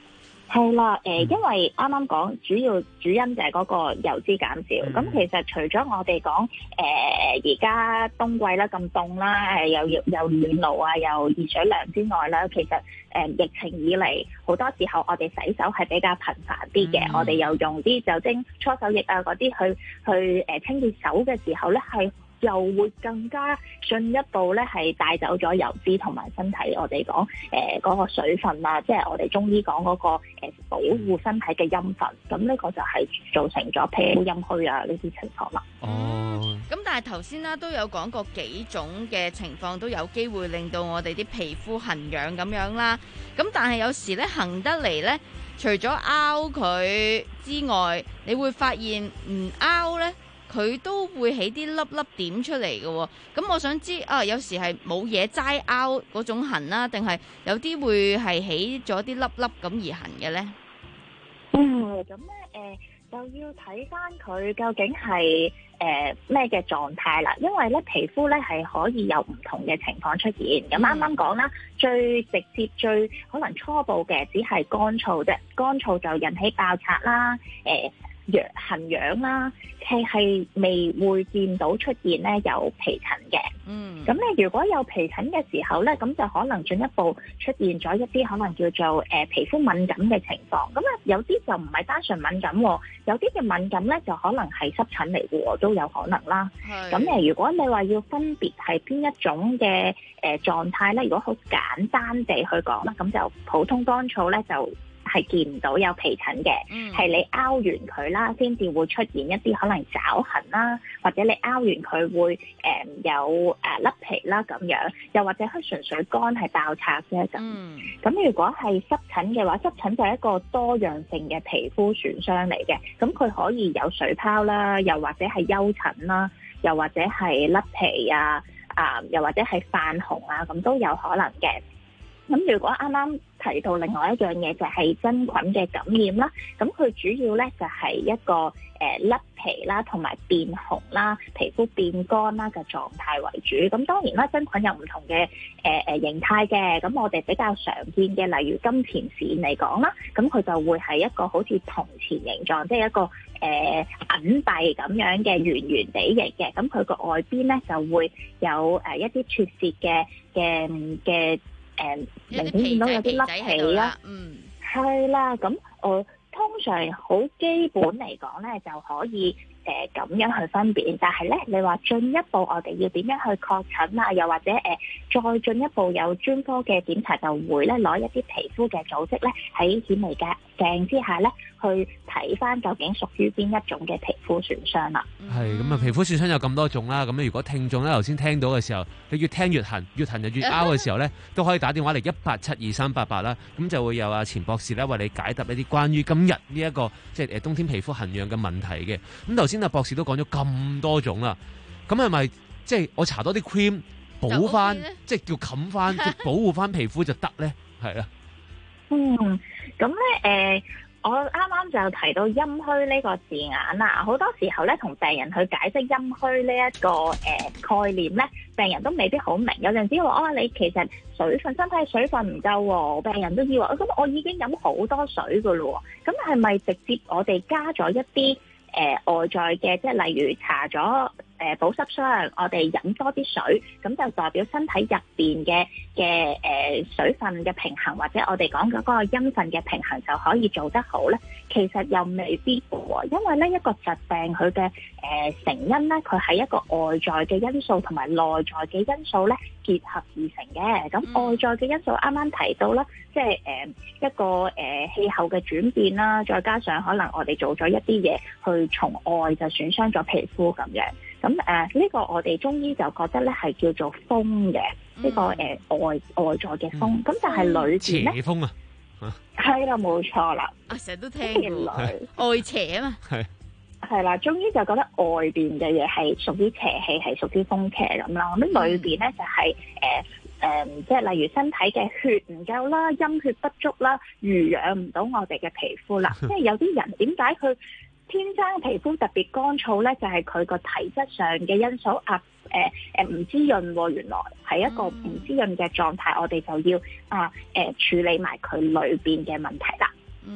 係啦，誒、呃，因為啱啱講主要主因就係嗰個油脂減少。咁、嗯、其實除咗我哋講誒而家冬季啦咁凍啦，誒又又又暖爐啊，又熱水涼之外啦，其實誒、呃、疫情以嚟好多時候我哋洗手係比較頻繁啲嘅，嗯、我哋又用啲酒精搓手液啊嗰啲去去誒、呃、清潔手嘅時候咧係。又會更加進一步咧，係帶走咗油脂同埋身體。我哋講誒嗰個水分啦，即係我哋中醫講嗰、嗰個、呃、保護身體嘅陰分。咁呢個就係造成咗皮膚陰虛啊呢啲情況啦。 哦，咁但係頭先啦都有講過幾種嘅情況都有機會令到我哋啲皮膚痕癢咁樣啦。咁但係有時咧痕得嚟咧，除咗拗佢之外，你會發現唔拗咧。佢都會起啲粒粒點出嚟嘅喎，咁我想知啊，有時係冇嘢齋拗嗰種痕啦，定係有啲會係起咗啲粒粒咁而痕嘅咧？ 嗯，咁咧誒就要睇翻佢究竟係誒咩嘅狀態啦，因為咧皮膚咧係可以有唔同嘅情況出現。咁啱啱講啦，最直接最可能初步嘅只係乾燥啫，乾燥就引起爆拆啦，誒、呃。癢痕癢啦，係係未會見到出現咧有皮疹嘅。嗯，咁咧如果有皮疹嘅時候咧，咁就可能進一步出現咗一啲可能叫做誒、呃、皮膚敏感嘅情況。咁啊有啲就唔係單純敏感，有啲嘅敏感咧就可能係濕疹嚟嘅，都有可能啦。咁誒，如果你話要分別係邊一種嘅誒狀態咧，如果好簡單地去講啦，咁就普通乾燥咧就。係見唔到有皮疹嘅，係、嗯、你拗完佢啦，先至會出現一啲可能爪痕啦，或者你拗完佢會誒、呃、有誒甩、呃、皮啦咁樣，又或者佢純粹乾係爆拆啫咁。咁、嗯、如果係濕疹嘅話，濕疹就係一個多樣性嘅皮膚損傷嚟嘅，咁佢可以有水泡啦，又或者係丘疹啦，又或者係甩皮啊，啊、呃，又或者係泛紅啊，咁都有可能嘅。咁如果啱啱提到另外一樣嘢就係真菌嘅感染啦，咁佢主要咧就係一個誒甩皮啦，同埋變紅啦、皮膚變乾啦嘅狀態為主。咁當然啦，真菌有唔同嘅誒誒形態嘅。咁我哋比較常見嘅，例如金錢線嚟講啦，咁佢就會係一個好似銅錢形狀，即係一個誒銀幣咁樣嘅圓圓地形嘅。咁佢個外邊咧就會有誒一啲脫屑嘅嘅嘅。誒，明顯見到有啲甩皮啦，嗯，係啦，咁我通常好基本嚟講咧，就可以誒咁、呃、樣去分辨。但係咧，你話進一步我哋要點樣去確診啊？又或者誒、呃、再進一步有專科嘅檢查，就會咧攞一啲皮膚嘅組織咧喺顯微鏡鏡之下咧去睇翻究竟屬於邊一種嘅皮膚損傷啦。 係咁啊，皮膚損傷有咁多種啦。咁如果聽眾咧頭先聽到嘅時候，你越聽越痕，越痕就越拗嘅時候咧，都可以打電話嚟一八七二三八八啦。咁就會有阿錢博士咧為你解答一啲關於今日呢一個即係誒冬天皮膚痕癢嘅問題嘅。咁頭先阿博士都講咗咁多種啦，咁係咪即係我搽多啲 cream 補翻，即係叫冚翻，即係保護翻皮膚就得咧？係啊。 嗯，咁咧誒。我啱啱就提到陰虛呢個字眼啦，好多時候咧同病人去解釋陰虛呢一個誒、呃、概念咧，病人都未必好明。有陣時話哦，你其實水分身體水分唔夠喎，病人都以為咁、哦、我已經飲好多水噶咯，咁係咪直接我哋加咗一啲誒、呃、外在嘅，即係例如搽咗誒保濕霜，我哋飲多啲水，咁就代表身體入邊嘅嘅誒水分嘅平衡，或者我哋講嘅嗰個陰分嘅平衡就可以做得好咧？其實又未必嘅喎，因為咧一個疾病佢嘅誒成因咧，佢係一個外在嘅因素同埋內在嘅因素咧結合而成嘅。咁外在嘅因素啱啱提到啦，即係誒一個誒氣候嘅轉變啦，再加上可能我哋做咗一啲嘢去從外就損傷咗皮膚咁樣。咁誒呢個我哋中醫就覺得咧係叫做風嘅呢、嗯這個誒、呃、外外在嘅風，咁、嗯、但係裏邊咧邪風啊，係啦冇錯啦， 啊成日都聽嘅外邪啊嘛，係係啦，中醫就覺得外邊嘅嘢係屬於邪氣，係屬於風邪咁啦。咁裏邊咧就係誒誒，即係例如身體嘅血唔夠啦，陰血不足啦，濡養唔到我哋嘅皮膚啦。即係有啲人點解佢天生皮膚特別乾燥咧，就係佢個體質上嘅因素啊，誒誒唔滋潤喎，原來係一個唔滋潤嘅狀態，我哋就要啊誒、呃、處理埋佢裏邊嘅問題啦。 ，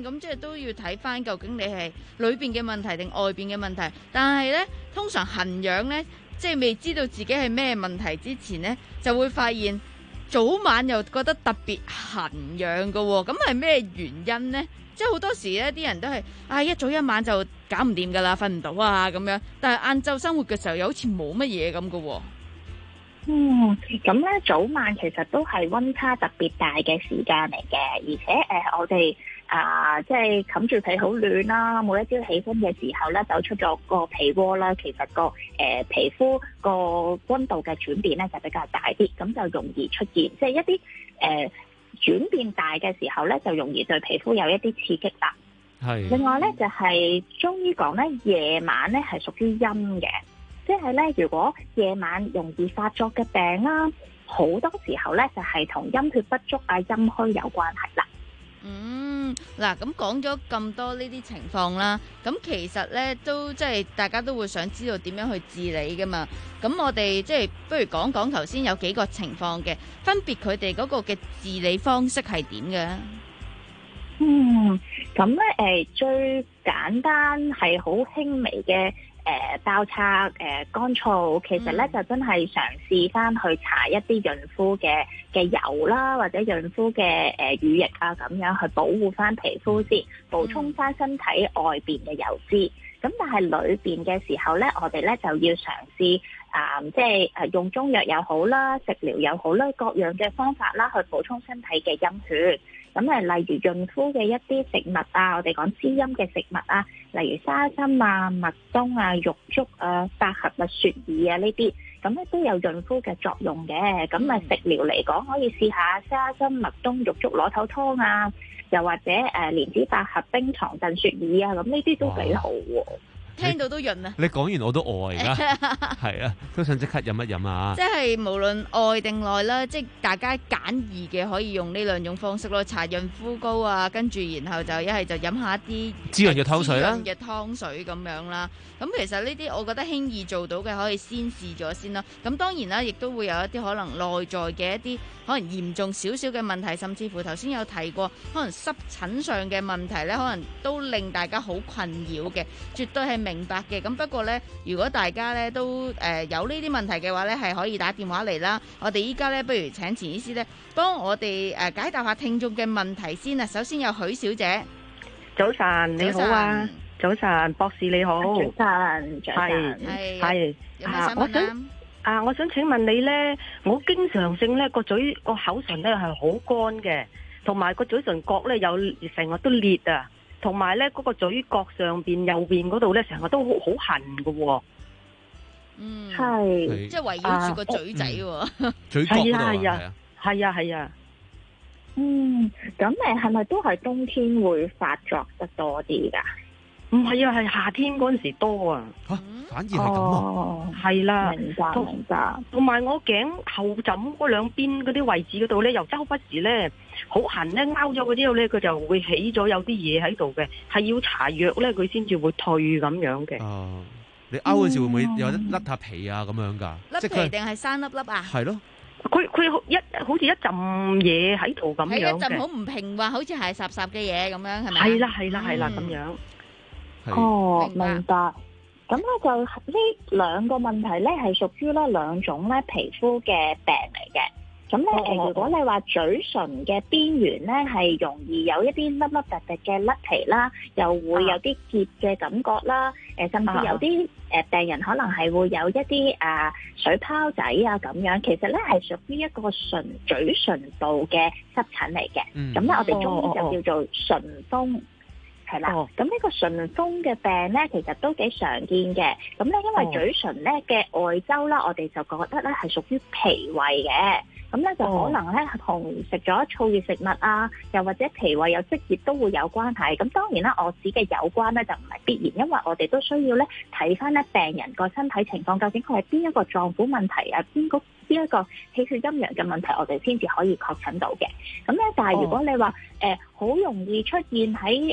咁即係都要睇翻究竟你係裏邊嘅問題定外邊嘅問題。但係呢，通常痕癢呢，即係未知道自己係咩問題之前呢，就會發現早晚又覺得特別痕癢㗎喎。咁係咩原因呢？即係好多時呢啲人都係啊一早一晚就搞唔掂㗎啦，瞓唔到啊咁樣。但係晏晝生活嘅時候又好似冇乜嘢咁㗎喎。 嗯，咁咧早晚其實都係溫差特別大嘅時間嚟嘅，而且誒、呃、我哋啊即係冚住被好暖啦，每一朝起身嘅時候咧走出咗個被窩啦，其實個誒、呃、皮膚個溫度嘅轉變咧就比較大啲，咁就容易出現即係一啲誒轉變大嘅時候咧，就容易對皮膚有一啲刺激啦。係。另外咧就係、是、中醫講咧，夜晚咧係屬於陰嘅。即係咧，如果夜晚容易發作嘅病啦，好多時候咧就係同陰血不足啊、陰虛有關係啦。 嗯，嗱，咁講咗咁多呢啲情況啦，咁其實咧都即係大家都會想知道點樣去治理噶嘛。咁我哋即係不如講講頭先有幾個情況嘅，分別佢哋嗰個嘅治理方式係點嘅？ 嗯，咁咧誒，最簡單係好輕微嘅。誒、呃、爆拆、誒、呃、乾燥，其實咧、嗯、就真係嘗試翻去搽一啲潤膚嘅嘅油啦，或者潤膚嘅誒乳液啊，咁樣去保護翻皮膚先，補充翻身體外邊嘅油脂。咁、嗯、但係裏邊嘅時候咧，我哋咧就要嘗試啊、呃，即係誒用中藥又好啦，食療又好啦，各樣嘅方法啦，去補充身體嘅陰血。咁誒，例如潤膚嘅一啲食物啊，我哋講滋陰嘅食物啊，例如沙參啊、麥冬啊、玉竹啊、百合啊、雪耳啊呢啲，咁咧都有潤膚嘅作用嘅。咁誒食療嚟講，可以試下沙參、麥冬、玉竹攞頭湯啊，又或者誒蓮子、百合、冰糖燉雪耳啊，咁呢啲都幾好喎。 聽到都潤啊！ 你講完我都餓而家，係啊，都想即刻飲一飲啊！ 即係無論外定內啦，即係大家簡易嘅可以用呢兩種方式咯，搽潤膚膏啊，跟住然後就一係就飲下一啲滋潤嘅湯水啦， 滋潤嘅湯水咁樣啦。咁其實呢啲我覺得輕易做到嘅，可以先試咗先啦。咁當然啦，亦都會有一啲可能內在嘅一啲可能嚴重少少嘅問題，甚至乎頭先有提過，可能濕疹上嘅問題咧，可能都令大家好困擾嘅，絕對係明白嘅。咁不過呢，如果大家呢都誒、呃、有呢啲問題嘅話呢，係可以打電話嚟啦。我哋依家呢，不如請錢醫師呢幫我哋誒、呃、解答下聽眾嘅問題先啊。首先有許小姐， 早晨你好啊，早晨博士你好， 早晨，早晨， 係係啊， 我想啊，我想請問你呢，我經常性呢個嘴個口唇呢係好乾嘅，同埋個嘴唇角呢有成日都裂啊。同埋咧，嗰個嘴角上邊右邊嗰度咧，成日都好好痕㗎喎。 嗯， 係， 即係圍繞住個嘴仔喎。 嘴角嗰度係啊，係啊，係啊。 嗯，咁誒係咪都係冬天會發作得多啲㗎？ 唔係啊，係夏天嗰陣時多啊。 嚇，反而係咁啊？ 係啦， 明白明白。 同埋我頸後枕嗰兩邊嗰啲位置嗰度咧，又周不時咧好痕咧，拗咗嗰啲咧，佢就會起咗有啲嘢喺度嘅，係要搽藥咧，佢先至會退咁樣嘅。 哦，你拗嗰時會唔會有得甩下皮啊咁樣㗎？ 甩皮定係生粒粒啊？ 係咯。 佢佢一好似一陣嘢喺度咁樣嘅。係一陣好唔平滑，好似係霎霎嘅嘢咁樣，係咪？ 係啦係啦係啦咁樣。 哦，明白。咁咧就呢兩個問題咧，係屬於咧兩種咧皮膚嘅病嚟嘅。咁咧誒，如果你話嘴唇嘅邊緣咧係容易有一啲凹凹凸凸嘅甩皮啦，又會有啲結嘅感覺啦，誒甚至有啲誒病人可能係會有一啲啊水泡仔啊咁樣，其實咧係屬於一個唇嘴唇部嘅濕疹嚟嘅。咁咧我哋中醫就叫做唇風。係啦，咁呢個唇風嘅病咧，其實都幾常見嘅。咁咧，因為嘴唇咧嘅外周啦，我哋就覺得咧係屬於脾胃嘅。咁咧就可能咧同食咗燥熱食物啊，又或者脾胃有積熱都會有關係。咁當然啦，我指嘅有關咧就唔係必然，因為我哋都需要咧睇翻咧病人個身體情況，究竟佢係邊一個臟腑問題啊，邊個邊一個氣血陰陽嘅問題，我哋先至可以確診到嘅。咁咧，但係如果你話誒好容易出現喺誒夏天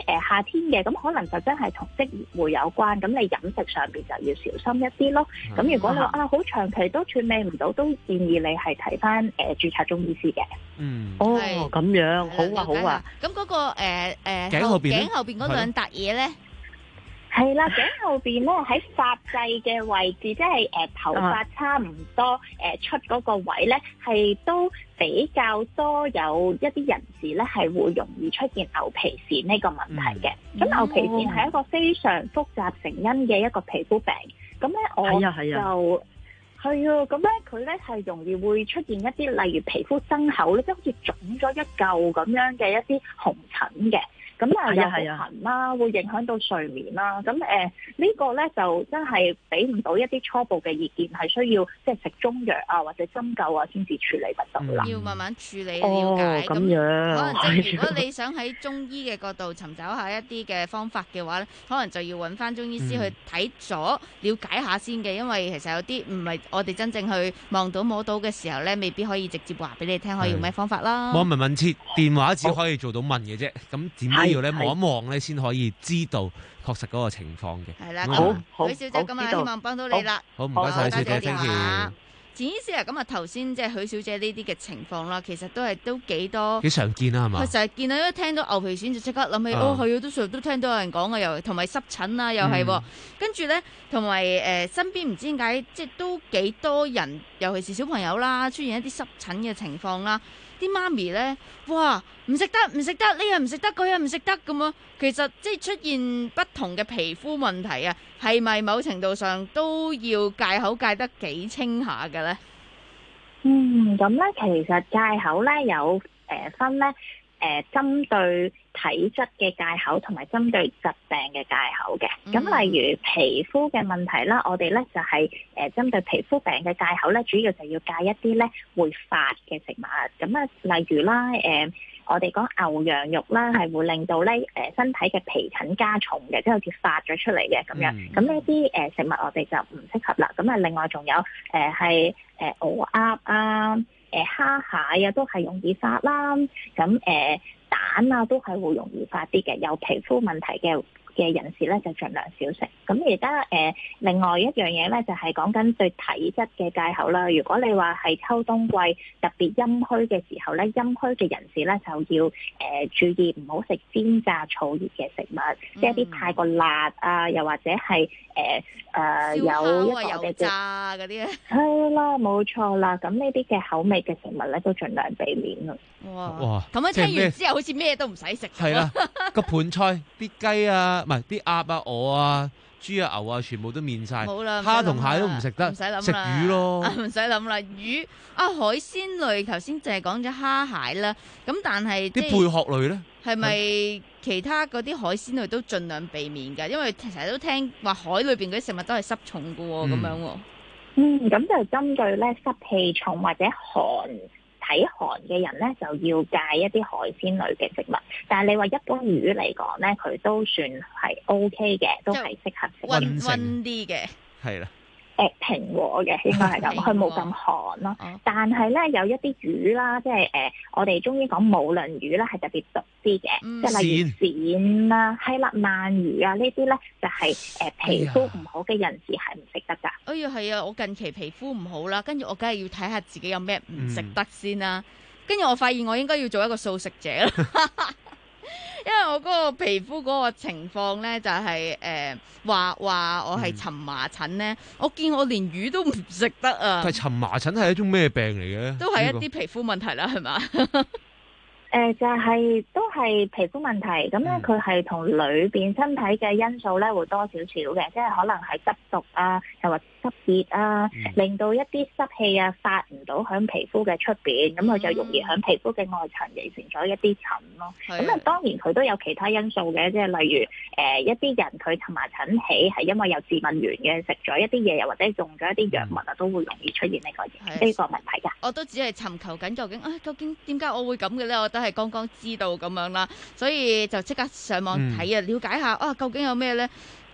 天嘅，咁可能就真係同職業會有關。咁你飲食上邊就要小心一啲咯。咁、嗯、如果你話啊好長期都處理唔到，都建議你係睇翻誒註冊中醫師嘅。 嗯， 哦咁樣，好啊好啊。 咁嗰、那個誒誒、呃、 頸後邊頸後邊嗰兩笪嘢咧？ 係啦，頸後邊咧喺髮際嘅位置，即係誒、呃、頭髮差唔多誒、呃、出嗰個位咧，係都比較多有一啲人士咧係會容易出現牛皮癬呢個問題嘅。咁、嗯、牛皮癬係一個非常複雜成因嘅一個皮膚病。咁咧我就係啊，咁咧佢咧係容易會出現一啲例如皮膚增厚咧，即係好似腫咗一嚿咁樣嘅一啲紅疹嘅。咁啊又係痕啦，會影響到睡眠啦。咁誒、呃這個、呢個咧就真係俾唔到一啲初步嘅意見，係需要即係食中藥啊或者針灸啊先至處理得到啦。 要慢慢處理了解。 哦，咁樣。 可能即係如果你想喺中醫嘅角度尋找下一啲嘅方法嘅話咧，可能就要揾翻中醫師去睇咗、了解下先嘅。因為其實有啲唔係我哋真正去望到摸到嘅時候咧，未必可以直接話俾你聽可以用咩方法啦。 望聞問切，電話只可以做到問嘅啫。咁點？要咧望一望咧，先可以知道確實嗰個情況嘅。 係啦，好，好，許小姐咁啊，希望幫到你啦。 好，唔該晒，小姐，thank you。 錢醫師啊，咁啊頭先即係許小姐呢啲嘅情況啦，其實都係都幾多， 幾常見啦，係嘛？ 佢成日見到一聽到牛皮癬就即刻諗起，哦係啊，都成日都聽到有人講啊，又同埋濕疹啊，又係，跟住咧同埋誒身邊唔知點解，即係都幾多人，尤其是小朋友啦，出現一啲濕疹嘅情況啦。啲媽咪咧，哇唔食得唔食得，呢樣唔食得，嗰樣唔食得咁樣。其實即係出現不同嘅皮膚問題啊，係咪某程度上都要戒口戒得幾清下嘅咧？ 嗯，咁咧其實戒口咧有誒、呃、分咧。誒針對體質嘅戒口同埋針對疾病嘅戒口嘅，咁、嗯、例如皮膚嘅問題啦，我哋咧就係誒針對皮膚病嘅戒口咧，主要就要戒一啲咧會發嘅食物，咁啊例如啦誒、呃，我哋講牛羊肉啦，係會令到咧誒身體嘅皮疹加重嘅，即係好似發咗出嚟嘅咁樣，咁呢啲誒食物我哋就唔適合啦。咁啊另外仲有誒係誒鵝鴨啊。誒蝦蟹啊，都係容易發啦。咁誒、呃、蛋啊，都係會容易發啲嘅。有皮膚問題嘅嘅人士咧，就盡量少食。咁而家誒另外一樣嘢咧，就係講緊對體質嘅戒口啦。如果你話係秋冬季特別陰虛嘅時候咧，陰虛嘅人士咧就要誒、呃、注意唔好食煎炸燥熱嘅食物，嗯、即係啲太過辣啊，又或者係誒誒有一個嘅炸嗰啲咧。 係啦，冇錯啦。咁呢啲嘅口味嘅食物咧，都盡量避免啦。 哇！ 哇！ 咁樣聽完之後，好似咩都唔使食。 係啦，個盤菜啲雞啊，唔係啲鴨啊、鵝啊、豬啊、牛啊，全部都面晒。 冇啦， 蝦同蟹都唔食得， 唔使諗啦， 食魚咯。 唔使諗啦，魚啊，海鮮類頭先淨係講咗蝦蟹啦。咁但係啲貝殼類咧， 係咪其他嗰啲海鮮類都盡量避免㗎？因為成日都聽話海裏邊嗰啲食物都係濕重㗎喎，咁、嗯、樣喎。 嗯，咁就針對咧濕氣重或者寒。體寒嘅人咧，就要戒一啲海鮮類嘅食物。但係你話一般魚嚟講咧，佢都算係 O K 嘅，都係適合食溫溫啲嘅。係啦。 誒平和嘅應該係咁，佢冇咁寒咯。哦、但係咧有一啲魚啦，即係誒、呃、我哋中醫講母鱗魚咧係特別毒啲嘅，嗯、即係例如鱔啦、係啦、鰻魚啊呢啲咧就係、是、誒、呃、皮膚唔好嘅人士係唔食得㗎。 哎呀係啊，我近期皮膚唔好啦，跟住我梗係要睇下自己有咩唔食得先啦。跟住、嗯、我發現我應該要做一個素食者啦。因為我嗰個皮膚嗰個情況咧，就係誒話話我係蕁麻疹咧，嗯、我見我連魚都唔食得啊！ 但係蕁麻疹係一種咩病嚟嘅？ 都係一啲皮膚問題啦，係嘛？ 誒、呃、就係、是、都係皮膚問題，咁咧佢係同裏邊身體嘅因素咧會多少少嘅，即係可能係濕毒啊，又或者濕熱啊，嗯、令到一啲濕氣啊發唔到響皮膚嘅出邊，咁佢、嗯、就容易響皮膚嘅外層形成咗一啲疹咯。咁啊的當然佢都有其他因素嘅，即係例如誒、呃、一啲人佢蕁麻疹起係因為有致敏原嘅，食咗一啲嘢又或者用咗一啲藥物啊，嗯、都會容易出現呢個呢的個問題㗎。 我都只係尋求緊究竟啊，究竟點解我會咁嘅咧？我都係剛剛知道咁樣啦，所以就即刻上網睇啊，了解下啊，究竟有咩咧？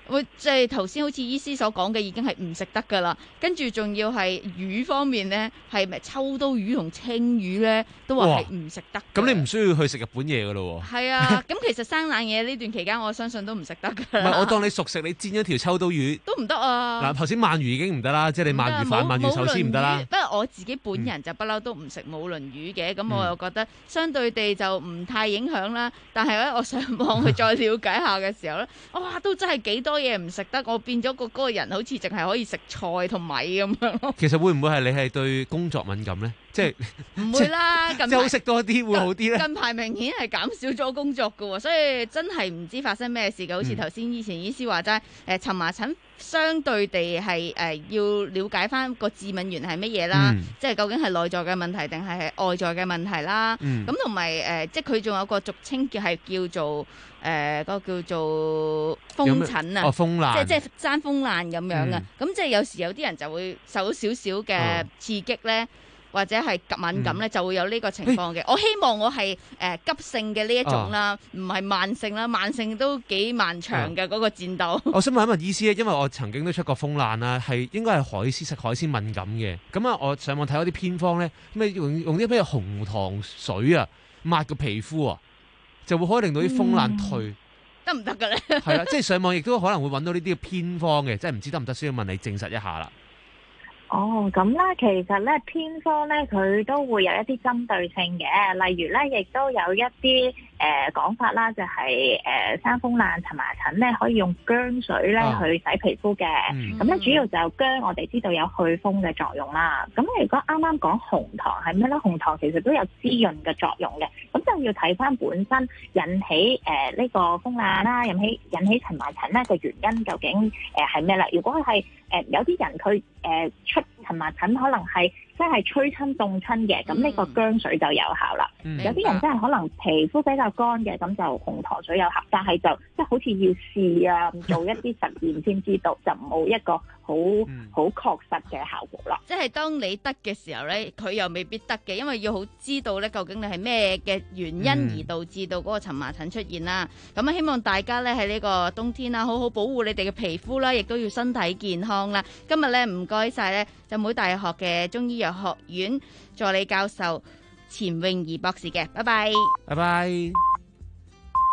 會即係頭先好似醫師所講嘅，已經係唔食得噶啦。跟住仲要係魚方面咧，係咪秋刀魚同青魚咧都話係唔食得？ 咁你唔需要去食日本嘢噶咯喎？ 係啊，咁其實生冷嘢呢段期間，我相信都唔食得噶啦。 唔係，我當你熟食，你煎咗條秋刀魚都唔得啊！ 嗱，頭先鰻魚已經唔得啦，即係你鰻魚飯、鰻魚壽司唔得啦。 不過我自己本人就不嬲都唔食冇鱗魚嘅，咁、嗯、我又覺得相對地就唔太影響啦。但係咧，我上網去再了解下嘅時候咧，哇，都真係幾多嘢唔食得，我變咗個嗰個人好似淨係可以食菜同米咁樣咯。其實會唔會係你係對工作敏感咧？即係唔會啦，近休息多啲會好啲咧。 近排明顯係減少咗工作㗎喎，所以真係唔知發生咩事嘅。好似頭先以前醫師話齋，誒蕁麻疹相對地係誒、呃、要了解翻個致敏源係乜嘢啦，嗯、即係究竟係內在嘅問題定係係外在嘅問題啦。咁同埋誒，即係佢仲有個俗稱叫係叫做誒嗰、呃那個叫做風疹啊， 哦風爛， 即係即係生風爛咁樣啊。咁、嗯、即係有時有啲人就會受到少少嘅刺激咧。哦或者係敏感咧，就會有呢個情況嘅。我希望我係誒急性嘅呢一種啦，唔係慢性啦。慢性都幾漫長嘅嗰個戰鬥。 我想問一問醫師咧，因為我曾經都出過風爛啦，係應該係海鮮食海鮮敏感嘅。咁啊，我上網睇嗰啲偏方咧，咩用用啲咩紅糖水啊抹個皮膚啊，就會可以令到啲風爛退。 得唔得嘅咧？ 係啦，即係上網亦都可能會揾到呢啲偏方嘅，即係唔知得唔得，需要問你證實一下啦。 哦，咁咧，其實咧偏方咧佢都會有一啲針對性嘅，例如咧亦都有一啲誒講法啦，就係誒生風爛、蕁麻疹咧可以用薑水咧去洗皮膚嘅。咁咧、嗯、主要就薑我哋知道有去風嘅作用啦。咁如果啱啱講紅糖係咩咧？紅糖其實都有滋潤嘅作用嘅。咁就要睇翻本身引起誒呢、呃這個風爛啦，引起引起蕁麻疹咧嘅原因究竟誒係咩啦？如果係誒、呃、有啲人佢誒、呃、出蕁麻疹可能係真係吹親凍親嘅，咁呢個薑水就有效啦。嗯、有啲人真係可能皮膚比較乾嘅，咁就紅糖水有效。但係就即係好似要試啊，做一啲實驗先知道，就冇一個好好確實嘅效果啦。 即係當你得嘅時候咧，佢又未必得嘅，因為要好知道咧究竟你係咩嘅原因而導致到嗰個蕁麻疹出現啦。咁啊、嗯，希望大家咧喺呢個冬天啦，好好保護你哋嘅皮膚啦，亦都要身體健康啦。今日咧唔該晒咧浸會大學嘅中醫藥學院助理教授錢詠儀博士嘅，拜拜， 拜拜。